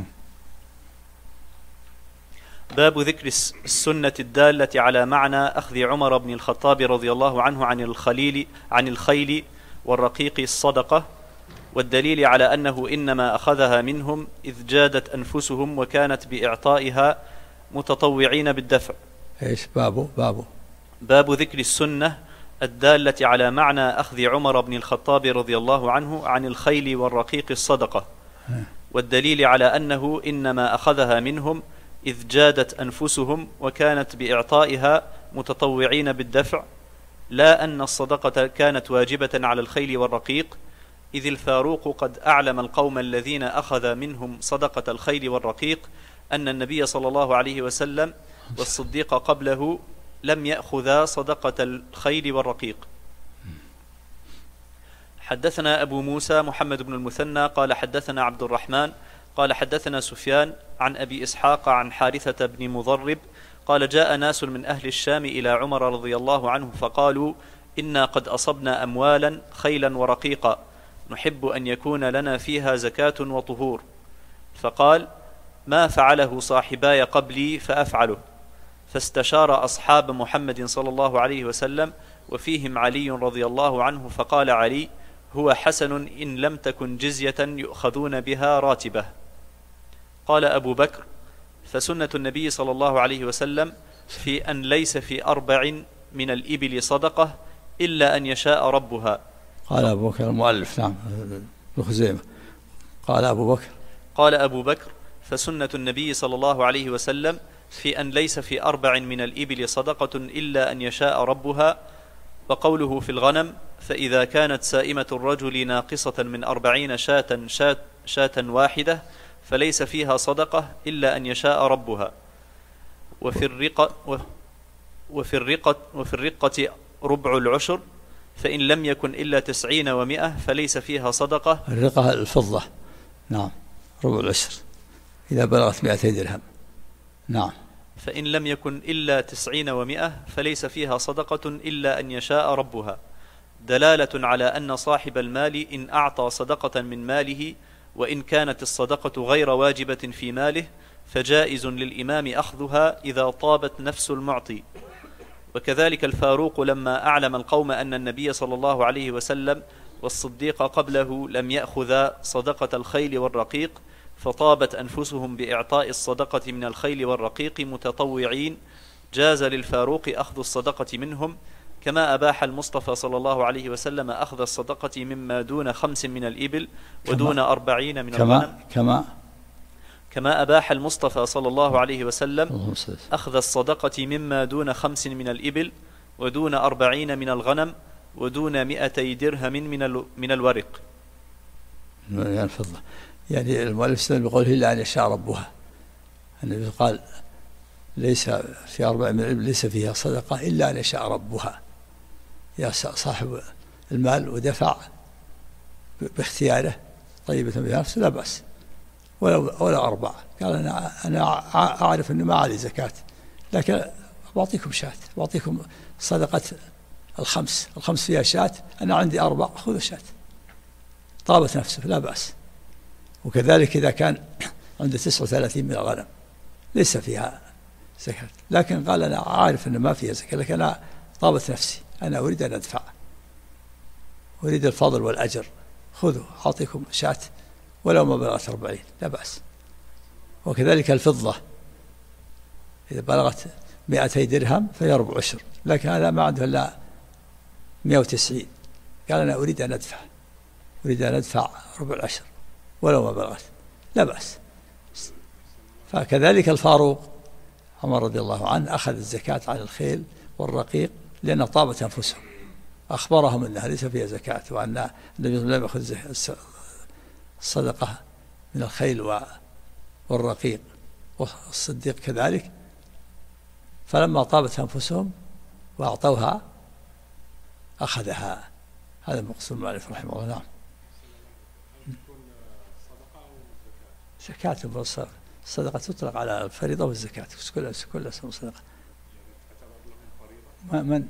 باب ذكر السنة الدالة على معنى أخذ عمر بن الخطاب رضي الله عنه عن الخيل والرقيق الصدقة، والدليل على أنه إنما أخذها منهم إذ جادت أنفسهم وكانت بإعطائها متطوعين بالدفع. إيش باب ذكر السنة الدالة على معنى أخذ عمر بن الخطاب رضي الله عنه عن الخيل والرقيق الصدقة، والدليل على أنه إنما أخذها منهم إذ جادت أنفسهم وكانت بإعطائها متطوعين بالدفع، لا أن الصدقة كانت واجبة على الخيل والرقيق، إذ الفاروق قد أعلم القوم الذين أخذ منهم صدقة الخيل والرقيق أن النبي صلى الله عليه وسلم والصديق قبله لم يأخذا صدقة الخيل والرقيق. حدثنا أبو موسى محمد بن المثنى قال حدثنا عبد الرحمن قال حدثنا سفيان عن أبي إسحاق عن حارثة بن مضرب قال جاء ناس من أهل الشام إلى عمر رضي الله عنه فقالوا إنا قد أصبنا أموالا خيلا ورقيقا نحب أن يكون لنا فيها زكاة وطهور، فقال ما فعله صاحباي قبلي فأفعله، فاستشار أصحاب محمد صلى الله عليه وسلم وفيهم علي رضي الله عنه، فقال علي هو حسن إن لم تكن جزية يؤخذون بها راتبة. قال أبو بكر فسنة النبي صلى الله عليه وسلم في أن ليس في 4 من الإبل صدقة إلا أن يشاء ربها. قال أبو بكر المؤلف نعم بخزيمة. قال أبو بكر فسنة النبي صلى الله عليه وسلم في أن ليس في 4 من الإبل صدقة إلا أن يشاء ربها. وقوله في الغنم فإذا كانت سائمة الرجل ناقصة من 40 شاة واحدة فليس فيها صدقة إلا أن يشاء ربها. وفي الرقة ربع العشر فإن لم يكن إلا 90 و100 فليس فيها صدقة. الرقة الفضة نعم ربع العشر إذا بلغت 200 درهم نعم. فإن لم يكن إلا 90 و100 فليس فيها صدقة إلا أن يشاء ربها، دلالة على أن صاحب المال إن أعطى صدقة من ماله وإن كانت الصدقة غير واجبة في ماله فجائز للإمام أخذها إذا طابت نفس المعطي. وكذلك الفاروق لما أعلم القوم أن النبي صلى الله عليه وسلم والصديق قبله لم يأخذا صدقة الخيل والرقيق فطابت أنفسهم بإعطاء الصدقة من الخيل والرقيق متطوعين، جاز للفاروق أخذ الصدقة منهم، كما أباح المصطفى صلى الله عليه وسلم أخذ الصدقة مما دون 5 من الإبل ودون 40 من الغنم. كما أباح المصطفى صلى الله عليه وسلم أخذ الصدقة مما دون 5 من الإبل ودون 40 من الغنم ودون 200 درهم من الورق. يعني المؤلف سلم بقوله إلا أن يشاء ربها. النبي قال ليس في 4 من الإبل ليس فيها صدقة إلا أن يشاء ربها. يا صاحب المال ودفع باختياره طيبة بها نفسه لا بأس ولا 4. قال أنا أعرف أنه ما علي زكاة لكن بعطيكم شاة، بعطيكم صدقة الخمس فيها شاة، أنا عندي 4 خذوا شاة، طابت نفسه لا بأس. وكذلك إذا كان عنده 39 من الغنم ليس فيها زكاة لكن قال أنا عارف أنه ما فيها زكاة لكن أنا طابت نفسي، أنا أريد أن أدفع، أريد الفضل والأجر، خذوا أعطيكم شاة ولو ما بلغت 40 لا بأس. وكذلك الفضة إذا بلغت 200 درهم فهي ربع عشر، لكن هذا ما عنده إلا 190 قال أنا أريد أن أدفع ربع العشر ولو ما بلغت لا بأس. فكذلك الفاروق عمر رضي الله عنه أخذ الزكاة على الخيل والرقيق لأن طابت أنفسهم، أخبرهم أنها ليس فيها زكاة، وأن النبي صلى الله عليه وسلم لم يأخذ الصدقة من الخيل والرقيق، والصديق كذلك. فلما طابت أنفسهم وأعطوها أخذها. هذا مقصود المؤلف رحمه الله. نعم. زكاة الصدقة تطلق على الفريضة والزكاة، كلها صدقة. من؟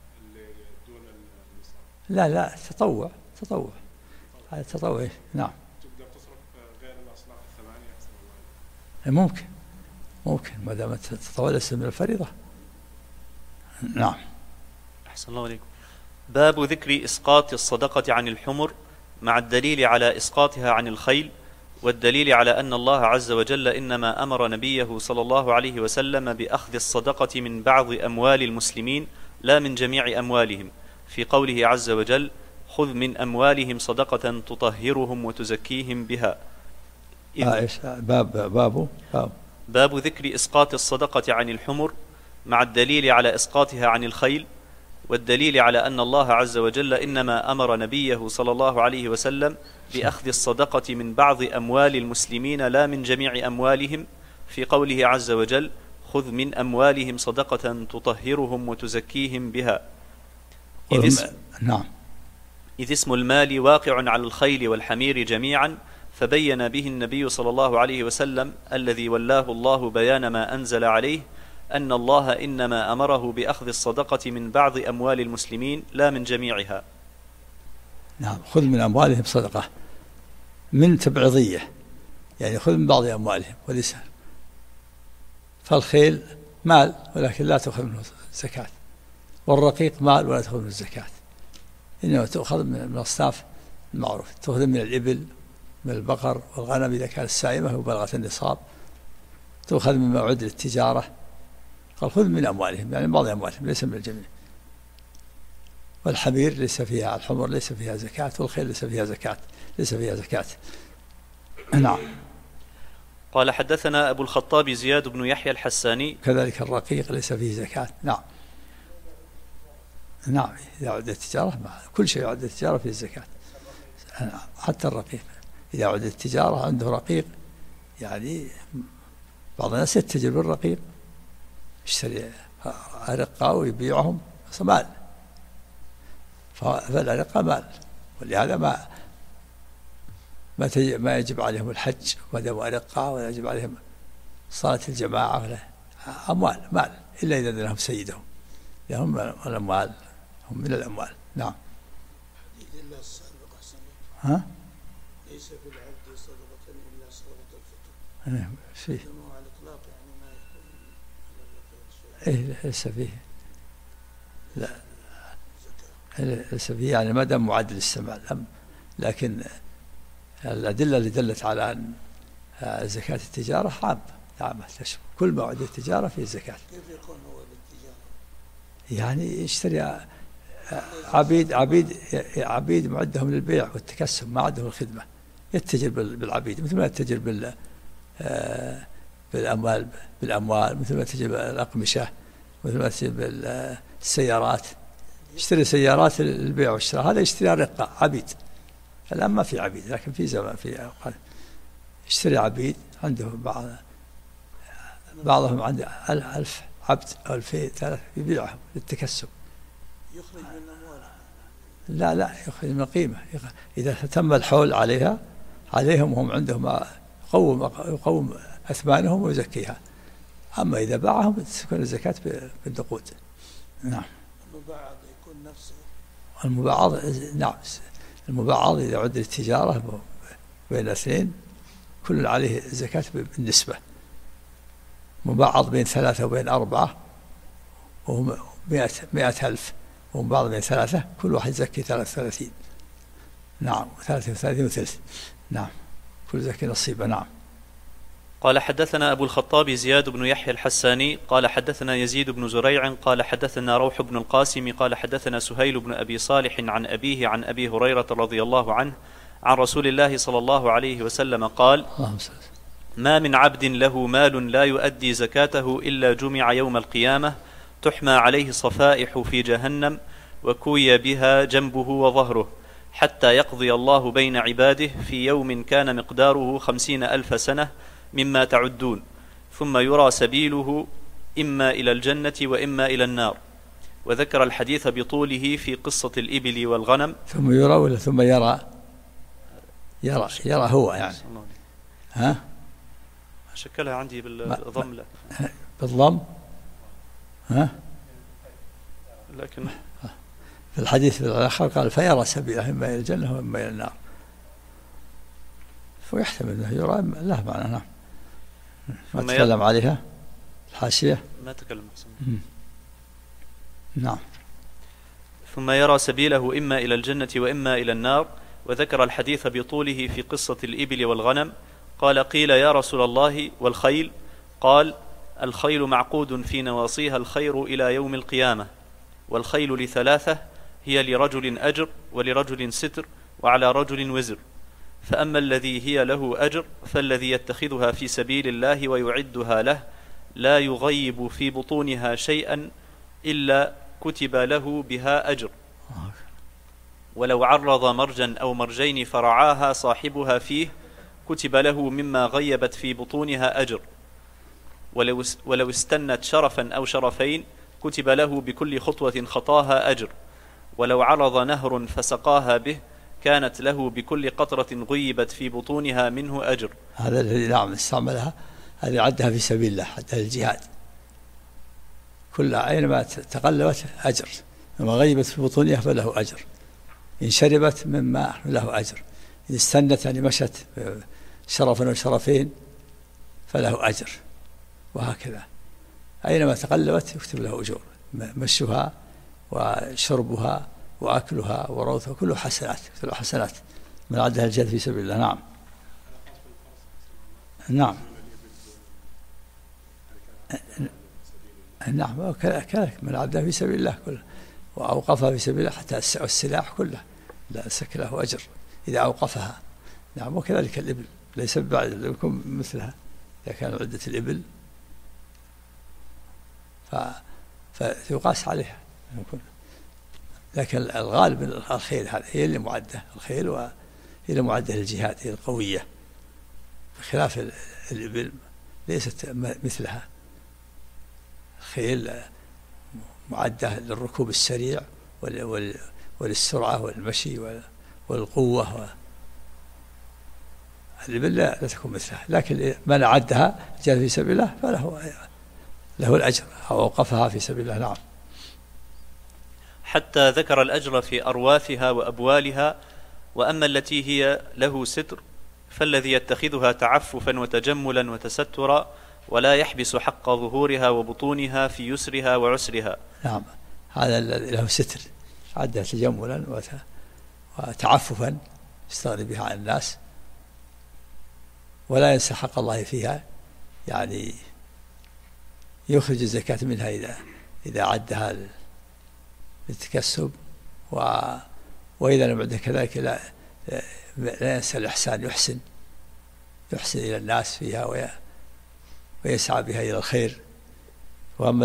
لا تطوع هذا تطوع. نعم. تقدر تصرف غير الأصناف الثمانية أحسن الله. ممكن ما دام تتطوع ليس من الفريضة. نعم. أحسن الله عليكم. باب ذكر إسقاط الصدقة عن الحمر مع الدليل على إسقاطها عن الخيل، والدليل على أن الله عز وجل إنما أمر نبيه صلى الله عليه وسلم بأخذ الصدقة من بعض أموال المسلمين لا من جميع أموالهم، في قوله عز وجل: خذ من أموالهم صدقة تطهرهم وتزكيهم بها. باب ذكر إسقاط الصدقة عن الحمر مع الدليل على إسقاطها عن الخيل، والدليل على أن الله عز وجل إنما أمر نبيه صلى الله عليه وسلم بأخذ الصدقة من بعض أموال المسلمين لا من جميع أموالهم، في قوله عز وجل: خذ من أموالهم صدقة تطهرهم وتزكيهم بها. إذ اسم المال واقع على الخيل والحمير جميعا، فبين به النبي صلى الله عليه وسلم الذي ولاه الله بيان ما أنزل عليه أن الله إنما أمره بأخذ الصدقة من بعض أموال المسلمين لا من جميعها. نعم. خذ من أموالهم صدقة، من تبعيضية، يعني خذ من بعض أموالهم وليس. فالخيل مال ولكن لا تأخذ منه زكاة، والرقيق مال ولا تأخذ منه الزكاة، إنما تأخذ من أصناف المعروف، تأخذ من الإبل، من البقر والغنم إذا كانت سائمة وبلغت النصاب، تأخذ مما عد للتجارة. قال خذ من أموالهم، يعني بعض أموالهم ليس من الجميع. والحمير ليس فيها، الحمر ليس فيها زكاة، والخيل ليس فيها زكاة. نعم. قال حدثنا أبو الخطاب زياد بن يحيى الحساني. كذلك الرقيق ليس فيه زكاة. نعم. إذا عد التجارة، كل شيء يعد التجارة فيه الزكاة، حتى الرقيق. إذا عد التجارة عنده رقيق، يعني بعض الناس يتجر بالرقيق، يشتري أرقاء ويبيعهم مال، فالأرقاء مال، ولهذا ما يجب عليهم الحج ما داموا أرقاء، ولا يجب عليهم صلاة الجماعة، ولا أموال مال، إلا إذا لهم سيدهم، لهم الأموال، هم من الأموال. نعم. ليس في العبد صدقة إلا صدقة الفطر. فيه. على الإطلاق يعني ما يكون ليس فيه. ليس فيه، يعني ما دام معدل السماء. لكن الأدلة اللي دلت على أن زكاة التجارة عامة تشمل كل ما عد التجارة فيه زكاة. كيف يكون هو بالتجارة؟ يعني يشتري عبيد معدهم للبيع والتكسب، ما عندهم الخدمة، يتجر بالعبيد مثل ما يتجر بالأموال، مثل ما يتجر بالأقمشة، مثل ما يتجر بالسيارات. يشتري سيارات للبيع والشراء، هذا يشتري رقة عبيد. الآن ما في عبيد، لكن في زمان في أوقات يشتري عبيد، عنده بعضهم عنده 1000 عبد أو 2000 3 يبيعهم للتكسب. يخرج من أموالهم؟ لا يخرج من قيمة. إذا تم الحول عليهم وهم عندهم يقوم أثمانهم ويزكيها. أما إذا باعهم تكون الزكاة بالنقود. نعم. المباعض يكون نفسه. نعم. المباعض إذا عد التجارة بين اثنين كل عليه زكاة بالنسبة. مباعض بين 3 وبين 4 وهم 100,000، ومباعض بين 3 كل واحد يزكي 33. نعم. 33 وثلث. نعم. كل زكي نصيبه. نعم. قال حدثنا أبو الخطاب زياد بن يحيى الحساني قال حدثنا يزيد بن زريع قال حدثنا روح بن القاسم قال حدثنا سهيل بن أبي صالح عن أبيه عن أبي هريرة رضي الله عنه عن رسول الله صلى الله عليه وسلم قال: ما من عبد له مال لا يؤدي زكاته إلا جمع يوم القيامة تحمى عليه صفائح في جهنم وكوي بها جنبه وظهره حتى يقضي الله بين عباده في يوم كان مقداره 50,000 سنة مما تعدون، ثم يرى سبيله إما إلى الجنة وإما إلى النار. وذكر الحديث بطوله في قصة الإبل والغنم. ثم يرى ولا ثم يرى؟ يرى هو يعني. ها؟ شكلها عندي بالضم. لا بالضم. ها؟ لكن في الحديث الآخر قال فيرى سبيله إما إلى الجنة وإما إلى النار، فيحتمل أنه يرى له معنى. نعم. ما تكلم عليها الحاشية؟ ما تكلم. نعم. ثم يرى سبيله إما إلى الجنة وإما إلى النار. وذكر الحديث بطوله في قصة الإبل والغنم. قال قيل يا رسول الله والخيل؟ قال الخيل معقود في نواصيها الخير إلى يوم القيامة، والخيل لثلاثة، هي لرجل أجر ولرجل ستر وعلى رجل وزر، فأما الذي هي له أجر فالذي يتخذها في سبيل الله ويعدها له لا يغيب في بطونها شيئا إلا كتب له بها أجر، ولو عرض مرجا أو مرجين فرعاها صاحبها فيه كتب له مما غيبت في بطونها أجر، ولو استنت شرفا أو شرفين كتب له بكل خطوة خطاها أجر، ولو عرض نهر فسقاها به كانت له بكل قطرة غيبت في بطونها منه أجر. هذا الذي نعم استعملها، هذه عدها في سبيل الله حتى الجهاد كلها، أينما تقلبت أجر، وما غيبت في بطونها فله أجر، إن شربت من ماء له أجر، إن استنت يعني مشت شرفا وشرفين فله أجر، وهكذا أينما تقلبت يكتب له أجور، مشها وشربها وأكلها وروثها كله حسنات، كله حسنات من عدها الجهاد في سبيل الله. نعم. نعم. نعم كذلك من عدها في سبيل الله كله وأوقفها في سبيل الله حتى السلاح كله لا شك له أجر إذا أوقفها. نعم. وكذلك الإبل ليس بعد يكون مثلها إذا كان عدة الإبل فيقاس عليها، لكن الغالب من الخيل هذه هي اللي معدة، الخيل وهي اللي معدة للجهاد، هي القوية، بخلاف الإبل ليست مثلها. الخيل معدة للركوب السريع وللسرعة والمشي والقوة، الإبل لا تكون مثلها، لكن من عدها جاء في سبيل الله فله الأجر أو أوقفها في سبيل الله. نعم. حتى ذكر الأجر في أرواثها وأبوالها. وأما التي هي له ستر فالذي يتخذها تعففا وتجملا وتسترا ولا يحبس حق ظهورها وبطونها في يسرها وعسرها. نعم. هذا له ستر عدها تجملا وتعففا يستغني بها عن الناس ولا ينسى حق الله فيها، يعني يخرج الزكاة منها إذا عدها للتكسب، وإذا لم يعد كذلك لا ينسى الإحسان، يحسن إلى الناس فيها ويسعى بها إلى الخير. وأما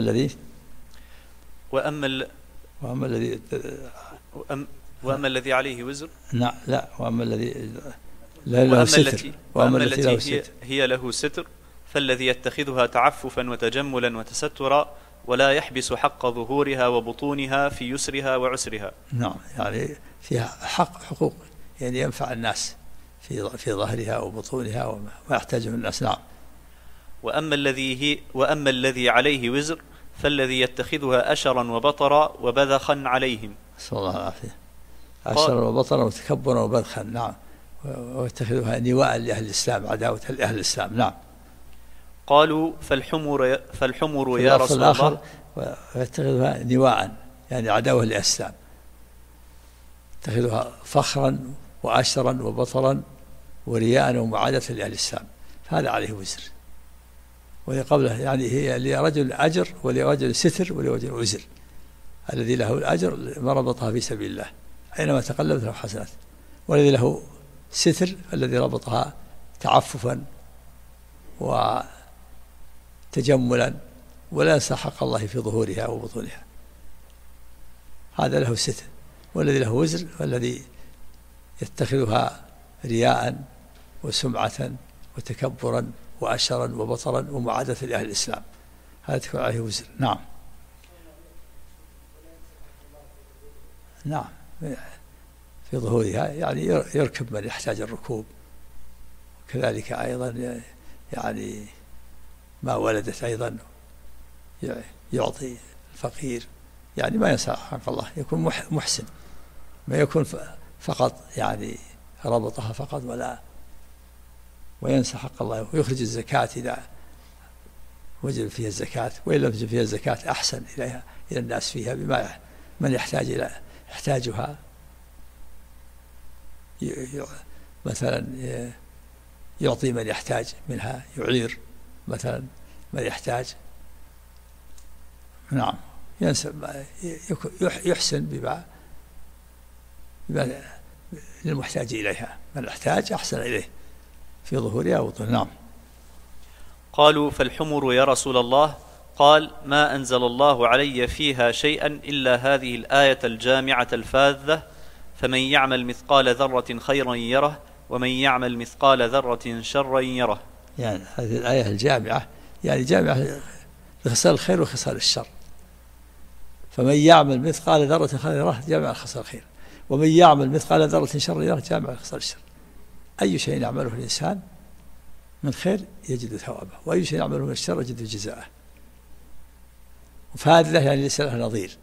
الذي عليه وزر. لا وأما الذي وأما التي هي له ستر فالذي يتخذها تعففا وتجملا وتسترا ولا يحبس حق ظهورها وبطونها في يسرها وعسرها. نعم. يعني فيها حقوق، يعني ينفع الناس في ظهرها وبطونها وما يحتاجه الناس. نعم. وأما الذي عليه وزر فالذي يتخذها أشرا وبطرا وبذخا عليهم. نسأل الله العافية. أشرا وبطرا وتكبرا وبذخا. نعم. ويتخذها نواء لأهل الإسلام، عداوة لأهل الإسلام. نعم. قالوا فالحمر يا رسول الله. ويتخذها نواء يعني عداوة لأهل الإسلام، يتخذها فخرا وأشرا وبطرا ورياء ومعادة لأهل الإسلام، فهذا عليه وزر. ولقبله يعني هي لرجل أجر ولرجل ستر ولرجل وزر. الذي له الأجر ما ربطها في سبيل الله أينما تقلبت له حسنات، والذي له ستر الذي ربطها تعففا وتجملا ولا ينسى حق الله في ظهورها وبطونها، هذا له ستر. والذي له وزر والذي يتخذها رياء وسمعة وتكبرا وأشرا وبطرا ومعادة لأهل الإسلام، هذا تكون عليه وزر. نعم نعم في ظهورها، يعني يركب من يحتاج الركوب، وكذلك أيضا يعني ما ولدت أيضا يعطي الفقير، يعني ما ينسى حق الله، يكون محسن، ما يكون فقط يعني ربطها فقط وينسى حق الله، ويخرج الزكاة إذا وجب فيها الزكاة، وإن لم تجب فيها الزكاة أحسن إليها إلى الناس فيها بما من يحتاجها، مثلا يعطي من يحتاج منها، يعير مثلا من يحتاج. نعم يحسن بما للمحتاج إليها، من يحتاج أحسن إليه في ظهورها وبطونها. نعم. قالوا فالحمر يا رسول الله؟ قال ما أنزل الله علي فيها شيئا إلا هذه الآية الجامعة الفاذة، فمن يعمل مثقال ذرة خيرا يره ومن يعمل مثقال ذرة شرا يره. يعني هذه الآية الجامعة يعني جامعة لخصال الخير وخصال الشر، فمن يعمل مثقال ذرة خيرا يره جامع خصال الخير، ومن يعمل مثقال ذرة شرا يره جامع خصال الشر. أي شيء يعمله الإنسان من خير يجد ثوابه، وأي شيء يعمله من الشر يجد جزاءه. وفاذة يعني ليس له نظير.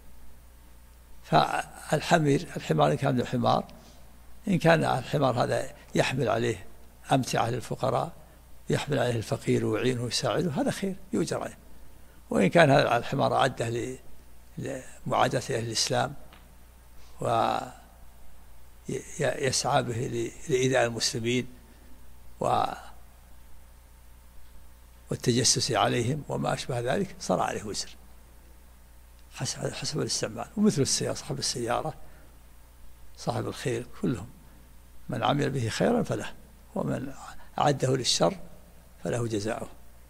الحمار إن كان من الحمار، إن كان الحمار هذا يحمل عليه أمتعة للفقراء، يحمل عليه الفقير ويعينه ويساعده، هذا خير يؤجر عليه. وإن كان هذا الحمار عده لمعاداة أهل الإسلام ويسعى به لإيذاء المسلمين والتجسس عليهم وما أشبه ذلك، صار عليه وزر حسب الاستعمال. ومثل صاحب السيارة صاحب الخير كلهم، من عمل به خيرا فله، ومن أعده للشر فله جزاؤه.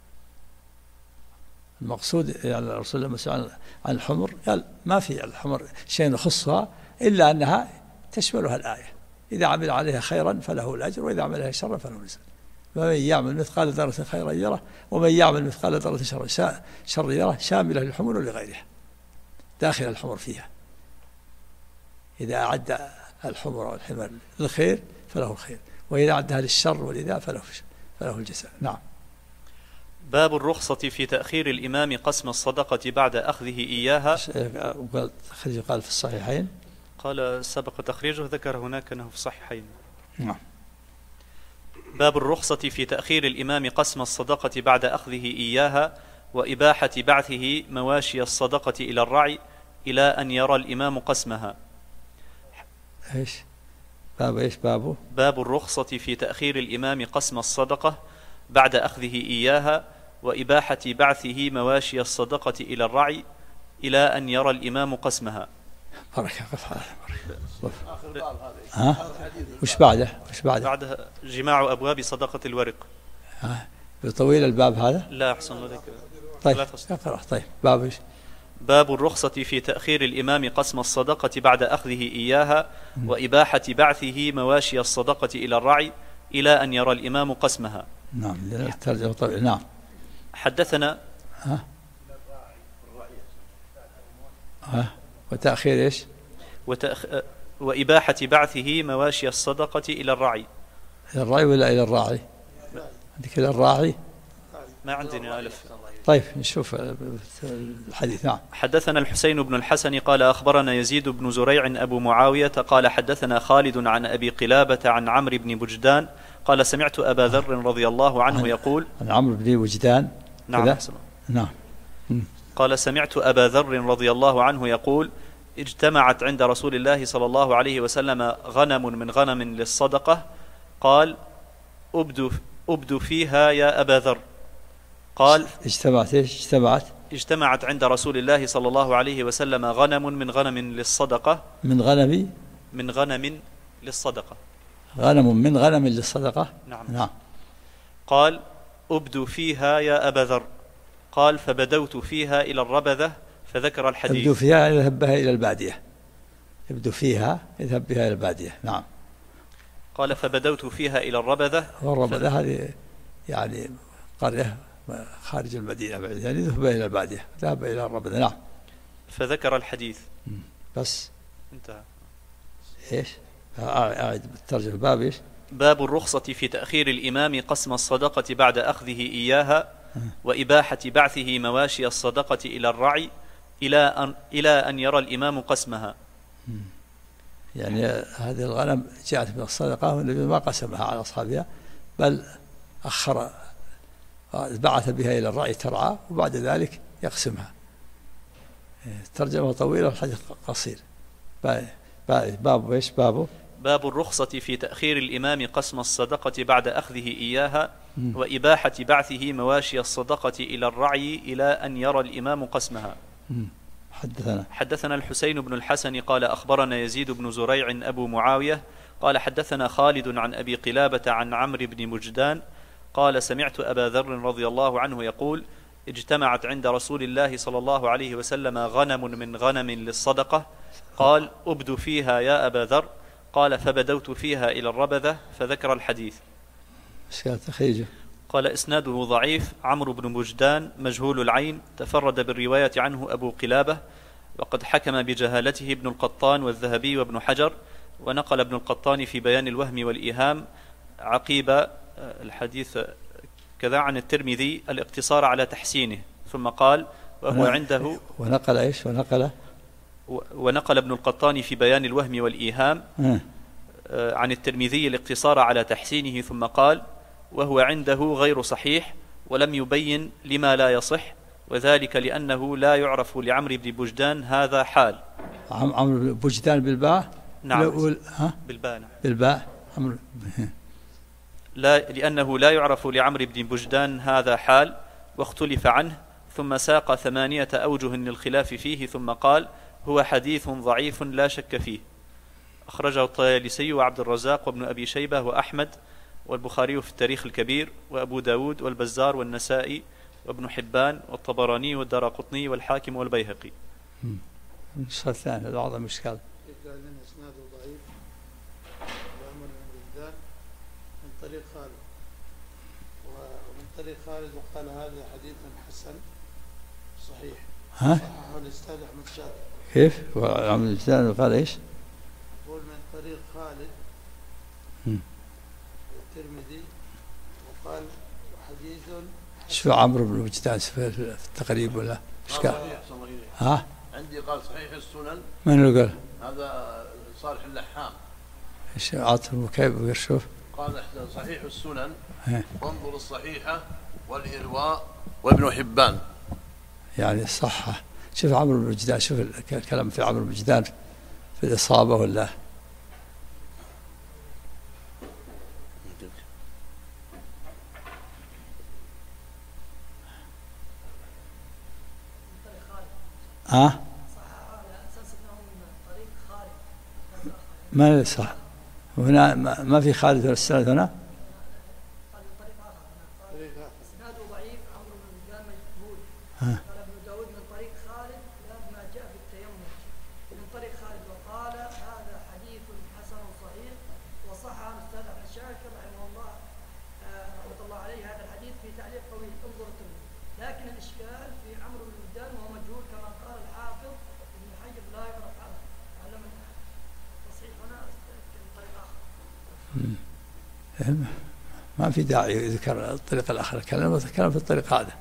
المقصود يعني الرسول لما سأل عن الحمر قال ما في الحمر شيء يخصها إلا أنها تشملها الآية، إذا عمل عليها خيرا فله الأجر، وإذا عمل عليها شرا فله الوزر. فمن يعمل مثقال ذرة خيرا يره ومن يعمل مثقال ذرة شر يره، شاملة للحمر ولغيرها، داخل الحمر فيها. إذا أعد الحمر والحمر للخير فله الخير، وإذا أعدها للشر والإيذاء فله الجزاء. نعم. باب الرخصة في تأخير الإمام قسم الصدقة بعد أخذه إياها. قال في الصحيحين، قال سبق تخريجه، ذكر هناك أنه في الصحيحين. نعم. باب الرخصة في تأخير الإمام قسم الصدقة بعد أخذه إياها وإباحة بعثه مواشي الصدقة إلى الرعي إلى أن يرى الإمام قسمها. إيش بابه؟ باب الرخصة في تأخير الإمام قسم الصدقة بعد أخذه إياها وإباحة بعثه مواشي الصدقة إلى الرعي إلى أن يرى الإمام قسمها. بركة. وش بعده؟ بعدها جماع أبواب صدقة الورق. بطويل الباب هذا؟ لا أحسن لك. طيب اقرأ. طيب باب الرخصة في تأخير الإمام قسم الصدقة بعد أخذه إياها وإباحة بعثه مواشي الصدقة إلى الرعي إلى أن يرى الإمام قسمها. نعم. نعم. حدثنا وتأخير إيش؟ وإباحة بعثه مواشي الصدقة إلى الرعي. إلى الرعي ولا إلى الراعي؟ عندك إلى الراعي؟ ما عندنا ألف. طيب نشوف الحديث. نعم. حدثنا الحسين بن الحسن قال أخبرنا يزيد بن زريع أبو معاوية قال حدثنا خالد عن أبي قلابة عن عمرو بن بجدان قال سمعت أبا ذر رضي الله عنه يقول. عن عمرو بن وجدان. نعم. نعم. قال سمعت أبا ذر رضي الله عنه يقول اجتمعت عند رسول الله صلى الله عليه وسلم غنم من غنم للصدقة، قال أبدو فيها يا أبا ذر. قال اجتمعت عند رسول الله صلى الله عليه وسلم غنم من غنم للصدقة. من غنم للصدقة. غنم من غنم للصدقة. نعم. قال أبدو فيها يا أبا ذر. قال فبدوت فيها إلى الربذة فذكر الحديث. يبدو فيها يذهب بها إلى البادية، يبدو فيها يذهب بها إلى البادية. نعم. قال فبدوت فيها إلى الربذة، والربذة هذه يعني قرية خارج المدينة بعيد، يعني يذهب بها إلى البادية، ذهب إلى الربذة. نعم. فذكر الحديث. بس انتهى. إيش؟ أعد الترجمة. باب إيش؟ باب الرخصة في تأخير الإمام قسم الصدقة بعد أخذه إياها، وإباحة بعثه مواشي الصدقة إلى الرعي إلى أن يرى الإمام قسمها. يعني هذه الغنم جاءت من الصدقة والنبي ما قسمها على أصحابها، بل أخر بعث بها إلى الرعي ترعى وبعد ذلك يقسمها. ترجمة طويلة والحديث قصير. باب إيش؟ بابه باب الرخصة في تأخير الإمام قسم الصدقة بعد أخذه إياها، وإباحة بعثه مواشي الصدقة إلى الرعي إلى أن يرى الإمام قسمها. حدثنا الحسين بن الحسن قال أخبرنا يزيد بن زريع أبو معاوية قال حدثنا خالد عن أبي قلابة عن عمرو بن مجدان قال سمعت أبا ذر رضي الله عنه يقول اجتمعت عند رسول الله صلى الله عليه وسلم غنم من غنم للصدقة، قال أبد فيها يا أبا ذر، قال فبدوت فيها إلى الربذة فذكر الحديث. قال إسناده ضعيف. عمرو بن مجدان مجهول العين، تفرد بالرواية عنه أبو قلابة، وقد حكم بجهالته ابن القطان والذهبي وابن حجر، ونقل ابن القطان في بيان الوهم والإيهام عقيب الحديث كذا عن الترمذي الاقتصار على تحسينه، ثم قال وهو عنده ونقل إيش؟ ونقل ابن القطان في بيان الوهم والإيهام عن الترمذي الاقتصار على تحسينه، ثم قال وهو عنده غير صحيح، ولم يبين لما لا يصح، وذلك لأنه لا يعرف لعمرو بن بجدان هذا حال. عمرو بن بجدان بالباء؟ نعم بالباء. لأنه لا يعرف لعمرو بن بجدان هذا حال، واختلف عنه، ثم ساق 8 أوجه للخلاف فيه، ثم قال هو حديث ضعيف لا شك فيه. أخرجه الطيالسي وعبد الرزاق وابن أبي شيبة وأحمد والبخاري في التاريخ الكبير، وأبو داود والبزار والنسائي وابن حبان والطبراني والدارقطني والحاكم والبيهقي. النسخة الثانية الأعظم إشكال. إسناده ضعيف وعمر بن بجدان من طريق خالد، ومن طريق خالد وقال هذا حديث حسن صحيح. صححه الأستاذ أحمد شاكر. كيف؟ عمرو بن بجدان قال إيش؟ يقول من طريق خالد الترمذي وقال حديث. شو عمرو بن بجدان في التقريب ولا إشكال؟ ها؟ عندي قال صحيح السنن. من اللي قال؟ هذا صالح اللحام. ايش عاطف كيف ويرشوف؟ قال صحيح السنن وانظر الصحيحة والإرواء وابن حبان. يعني صحة. شوف عمرو بن بجدان، شوف الكلام في عمرو بن بجدان في الإصابة ولا؟ ما صح هنا، ما في خالد ولا السند هنا. اسناده ضعيف. عمرو بن بجدان مجهول. قال ابن داود من طريق خالد ما جاء في التيمم من طريق خالد، وقال هذا حديث حسن صحيح، وصححه الاستاذ احمد شاكر رحمه الله رحمه الله عليه هذا الحديث في تعليق طويل، انظر الترمذي. لكن الاشكال في عمرو بن بجدان وهو مجهول كما قال الحافظ ابن حجر لا يعرف عنه، علم التصحيح هنا من طريق اخر. ما في داعي يذكر الطريق الآخر، الكلام في الطريق هذا.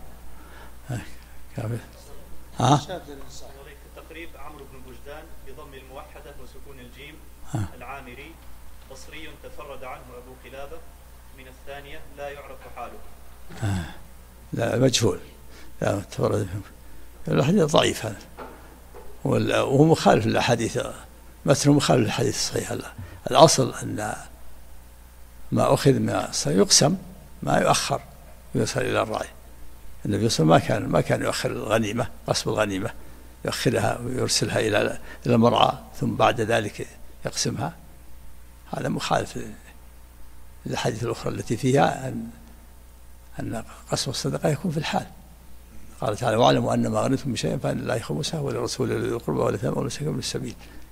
تقريب عمرو بن بجدان بضم الموحدة وسكون الجيم العامري بصري، تفرد عنه أبو قلابة. من الثانية لا يعرف حاله. لا مجهول. لا تفرد. الحديث ضعيف هذا، وهو مخالف للأحاديث، مثل مخالف للحديث الصحيح. الأصل أن ما أخذ من يقسم، ما يؤخر ويوصل إلى الرعي. النبي صلى الله عليه وسلم ما كان يؤخر الغنيمة، قسم الغنيمة يؤخرها ويرسلها إلى المرعى ثم بعد ذلك يقسمها. هذا مخالف للحديث الأخرى التي فيها أن قسم الصدقة يكون في الحال. قال تعالى واعلموا أن ما غنمتم من شيء فأن لله خمسه وللرسول ولذي القربى واليتامى والمساكين وابن السبيل،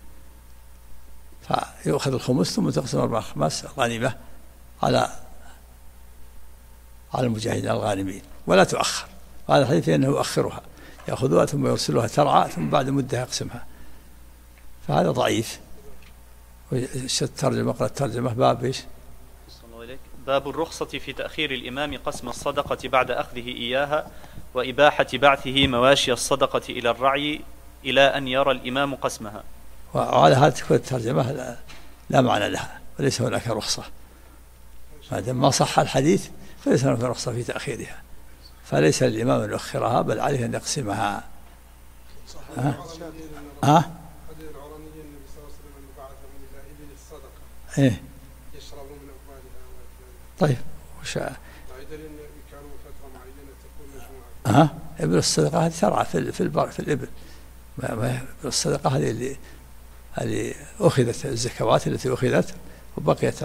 فيؤخذ الخمس ثم تقسم 4/5 غنيمة على المجاهدين الغانمين ولا تؤخر. وهذا الحديث أنه يؤخرها، يأخذها ثم يرسلها ترعى ثم بعد مدة يقسمها، فهذا ضعيف. الترجمة اقرأ الترجمة. باب ايش؟ باب الرخصة في تأخير الإمام قسم الصدقة بعد أخذه إياها وإباحة بعثه مواشي الصدقة إلى الرعي إلى أن يرى الإمام قسمها. وعلى هذه تكون الترجمة لا معنى لها، وليس هناك رخصة ما دام ما صح الحديث، فليس هناك رخصة في تأخيرها، فليس للإمام أن يؤخرها بل عليه أن يقسمها. إيه؟ طيب وش إبل الصدقة هذه ترعى في الإبل، الصدقة هذه اللي أخذت، الزكوات التي أخذت وبقيت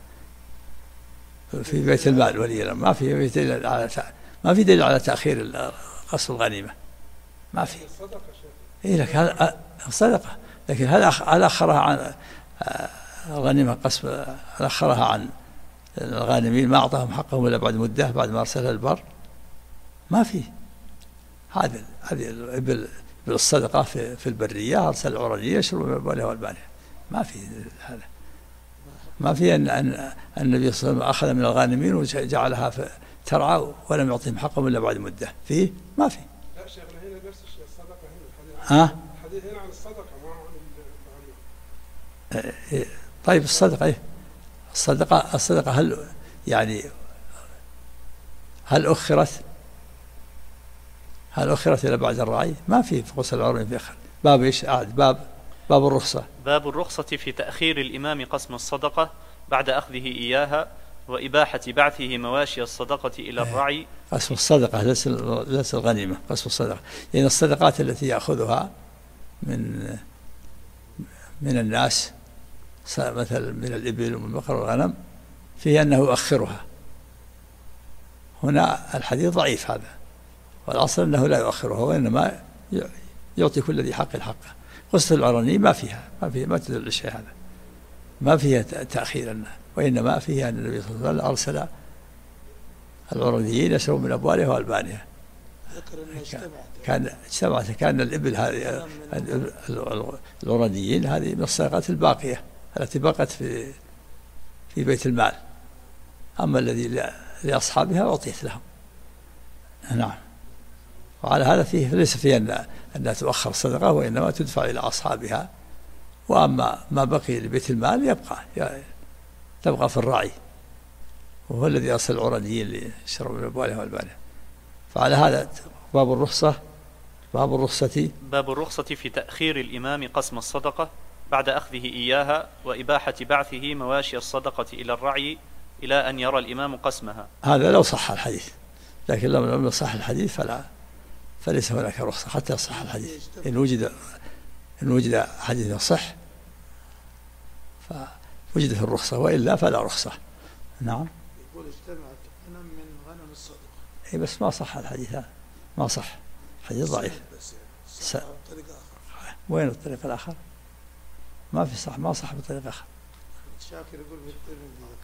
في بيت المال ولي الأمر. ما في دليل على تأخير قسم الغنيمة، ما في. إيه لك هذا صدقة، لكن هل أخرها عن الغنيمة قسم، هل أخرها عن الغانمين ما أعطاهم حقهم إلا بعد مدة بعد ما أرسلها البر؟ ما في. هذه الإبل الصدقة في البرية أرسل العرنية يشرب من أبوالها والبانها، ما في هذا. ما في أن النبي صلى الله عليه وسلم أخذ من الغانمين وجعلها ترعى ولم يعطيهم حقهم إلا بعد مدة. فيه ما في. لا شيخنا هنا نفس الشيء الصدقة هنا الحديث هنا عن الصدقة ما عن الغنيمة. طيب الصدقة إيه؟ الصدقة هل أخرت إلى بعد الرعي؟ ما في غسل العرني في آخر. باب إيش؟ باب الرخصة. باب الرخصة في تأخير الإمام قسم الصدقة بعد أخذه إياها وإباحة بعثه مواشي الصدقة إلى الرعي. قسم الصدقة ليس الغنيمة، قسم الصدقة يعني الصدقات التي يأخذها من الناس مثل من الإبل ومن البقر والغنم، فيه أنه يؤخرها. هنا الحديث ضعيف هذا، والأصل أنه لا يؤخرها وإنما يعطي كل ذي حق حقه. قصة العرني ما فيها ما تدل شيء، هذا ما فيها تأخير، وإنما فيها أن النبي صلى الله عليه وسلم أرسل العرنيين يشربوا من أبوالها وألبانها. كان الإبل هذه العرنيين هذه من الصدقات الباقية التي بقت في بيت المال، أما الذي لأصحابها أعطيت لهم. نعم. وعلى هذا ليس فيه أنها تؤخر الصدقة، وإنما تدفع إلى أصحابها، وأما ما بقي لبيت المال تبقى في الراعي، وهو الذي أرسل العرنيين ليشربوا من أبوالها والبانها. فعلى هذا باب الرخصة في تأخير الإمام قسم الصدقة بعد أخذه إياها وإباحة بعثه مواشي الصدقة إلى الرعي إلى أن يرى الإمام قسمها. هذا لو صح الحديث، لكن لم يصح الحديث فليس هناك رخصة حتى يصح الحديث. إن وجد حديث صح فوجدت الرخصة، وإلا فلا رخصة. نعم. يقول اجتمعت غنم من غنم الصدقة. إيه بس ما صح الحديث هذا، ما صح، حديث ضعيف. وين الطريق الآخر؟ ما في صح، ما صح بطريق آخر. شاكر يقول بالترمذي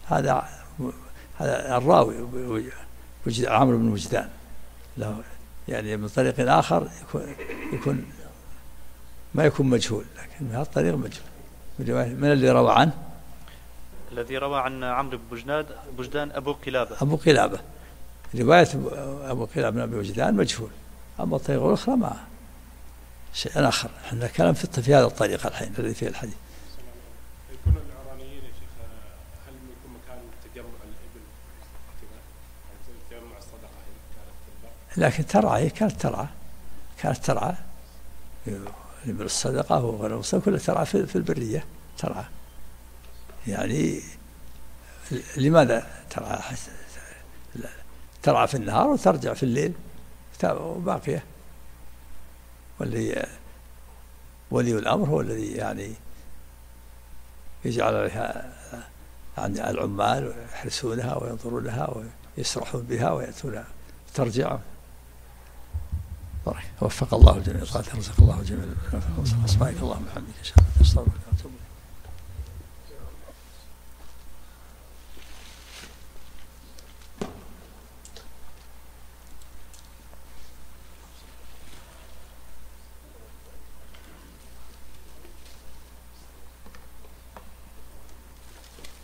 هذا الراوي عمرو بن وجدان له يعني من طريق آخر يكون ما يكون مجهول، لكن هذا الطريق مجهول. من اللي روى عنه؟ الذي روى عن عمرو بن وجدان أبو قلابة. رواية أبو قلابة بن أبي وجدان مجهول، أما الطريق الأخرى ما شيء آخر. احنا نتكلم في هذا الطريق الحين الذي فيه الحديث. يكون العرانيين يا شيخ هل يكون مكان تجمع الإبل كذا تجمع الصدقة لكن ترعى كانت ترعى الإبل الصدقة وغنم الصدقة كلها ترعى في البرية ترعى. يعني لماذا ترعى في النهار وترجع في الليل وباقية؟ ولي الأمر هو الذي يعني يجعل عليها العمال ويحرسونها وينظرون لها ويسرحون بها ويأتون ترجع. وفق الله الجميع، رزق الله الجميع. سبحانك اللهم وبحمدك، أشهد أن لا إله إلا أنت، أستغفرك وأتوب إليك.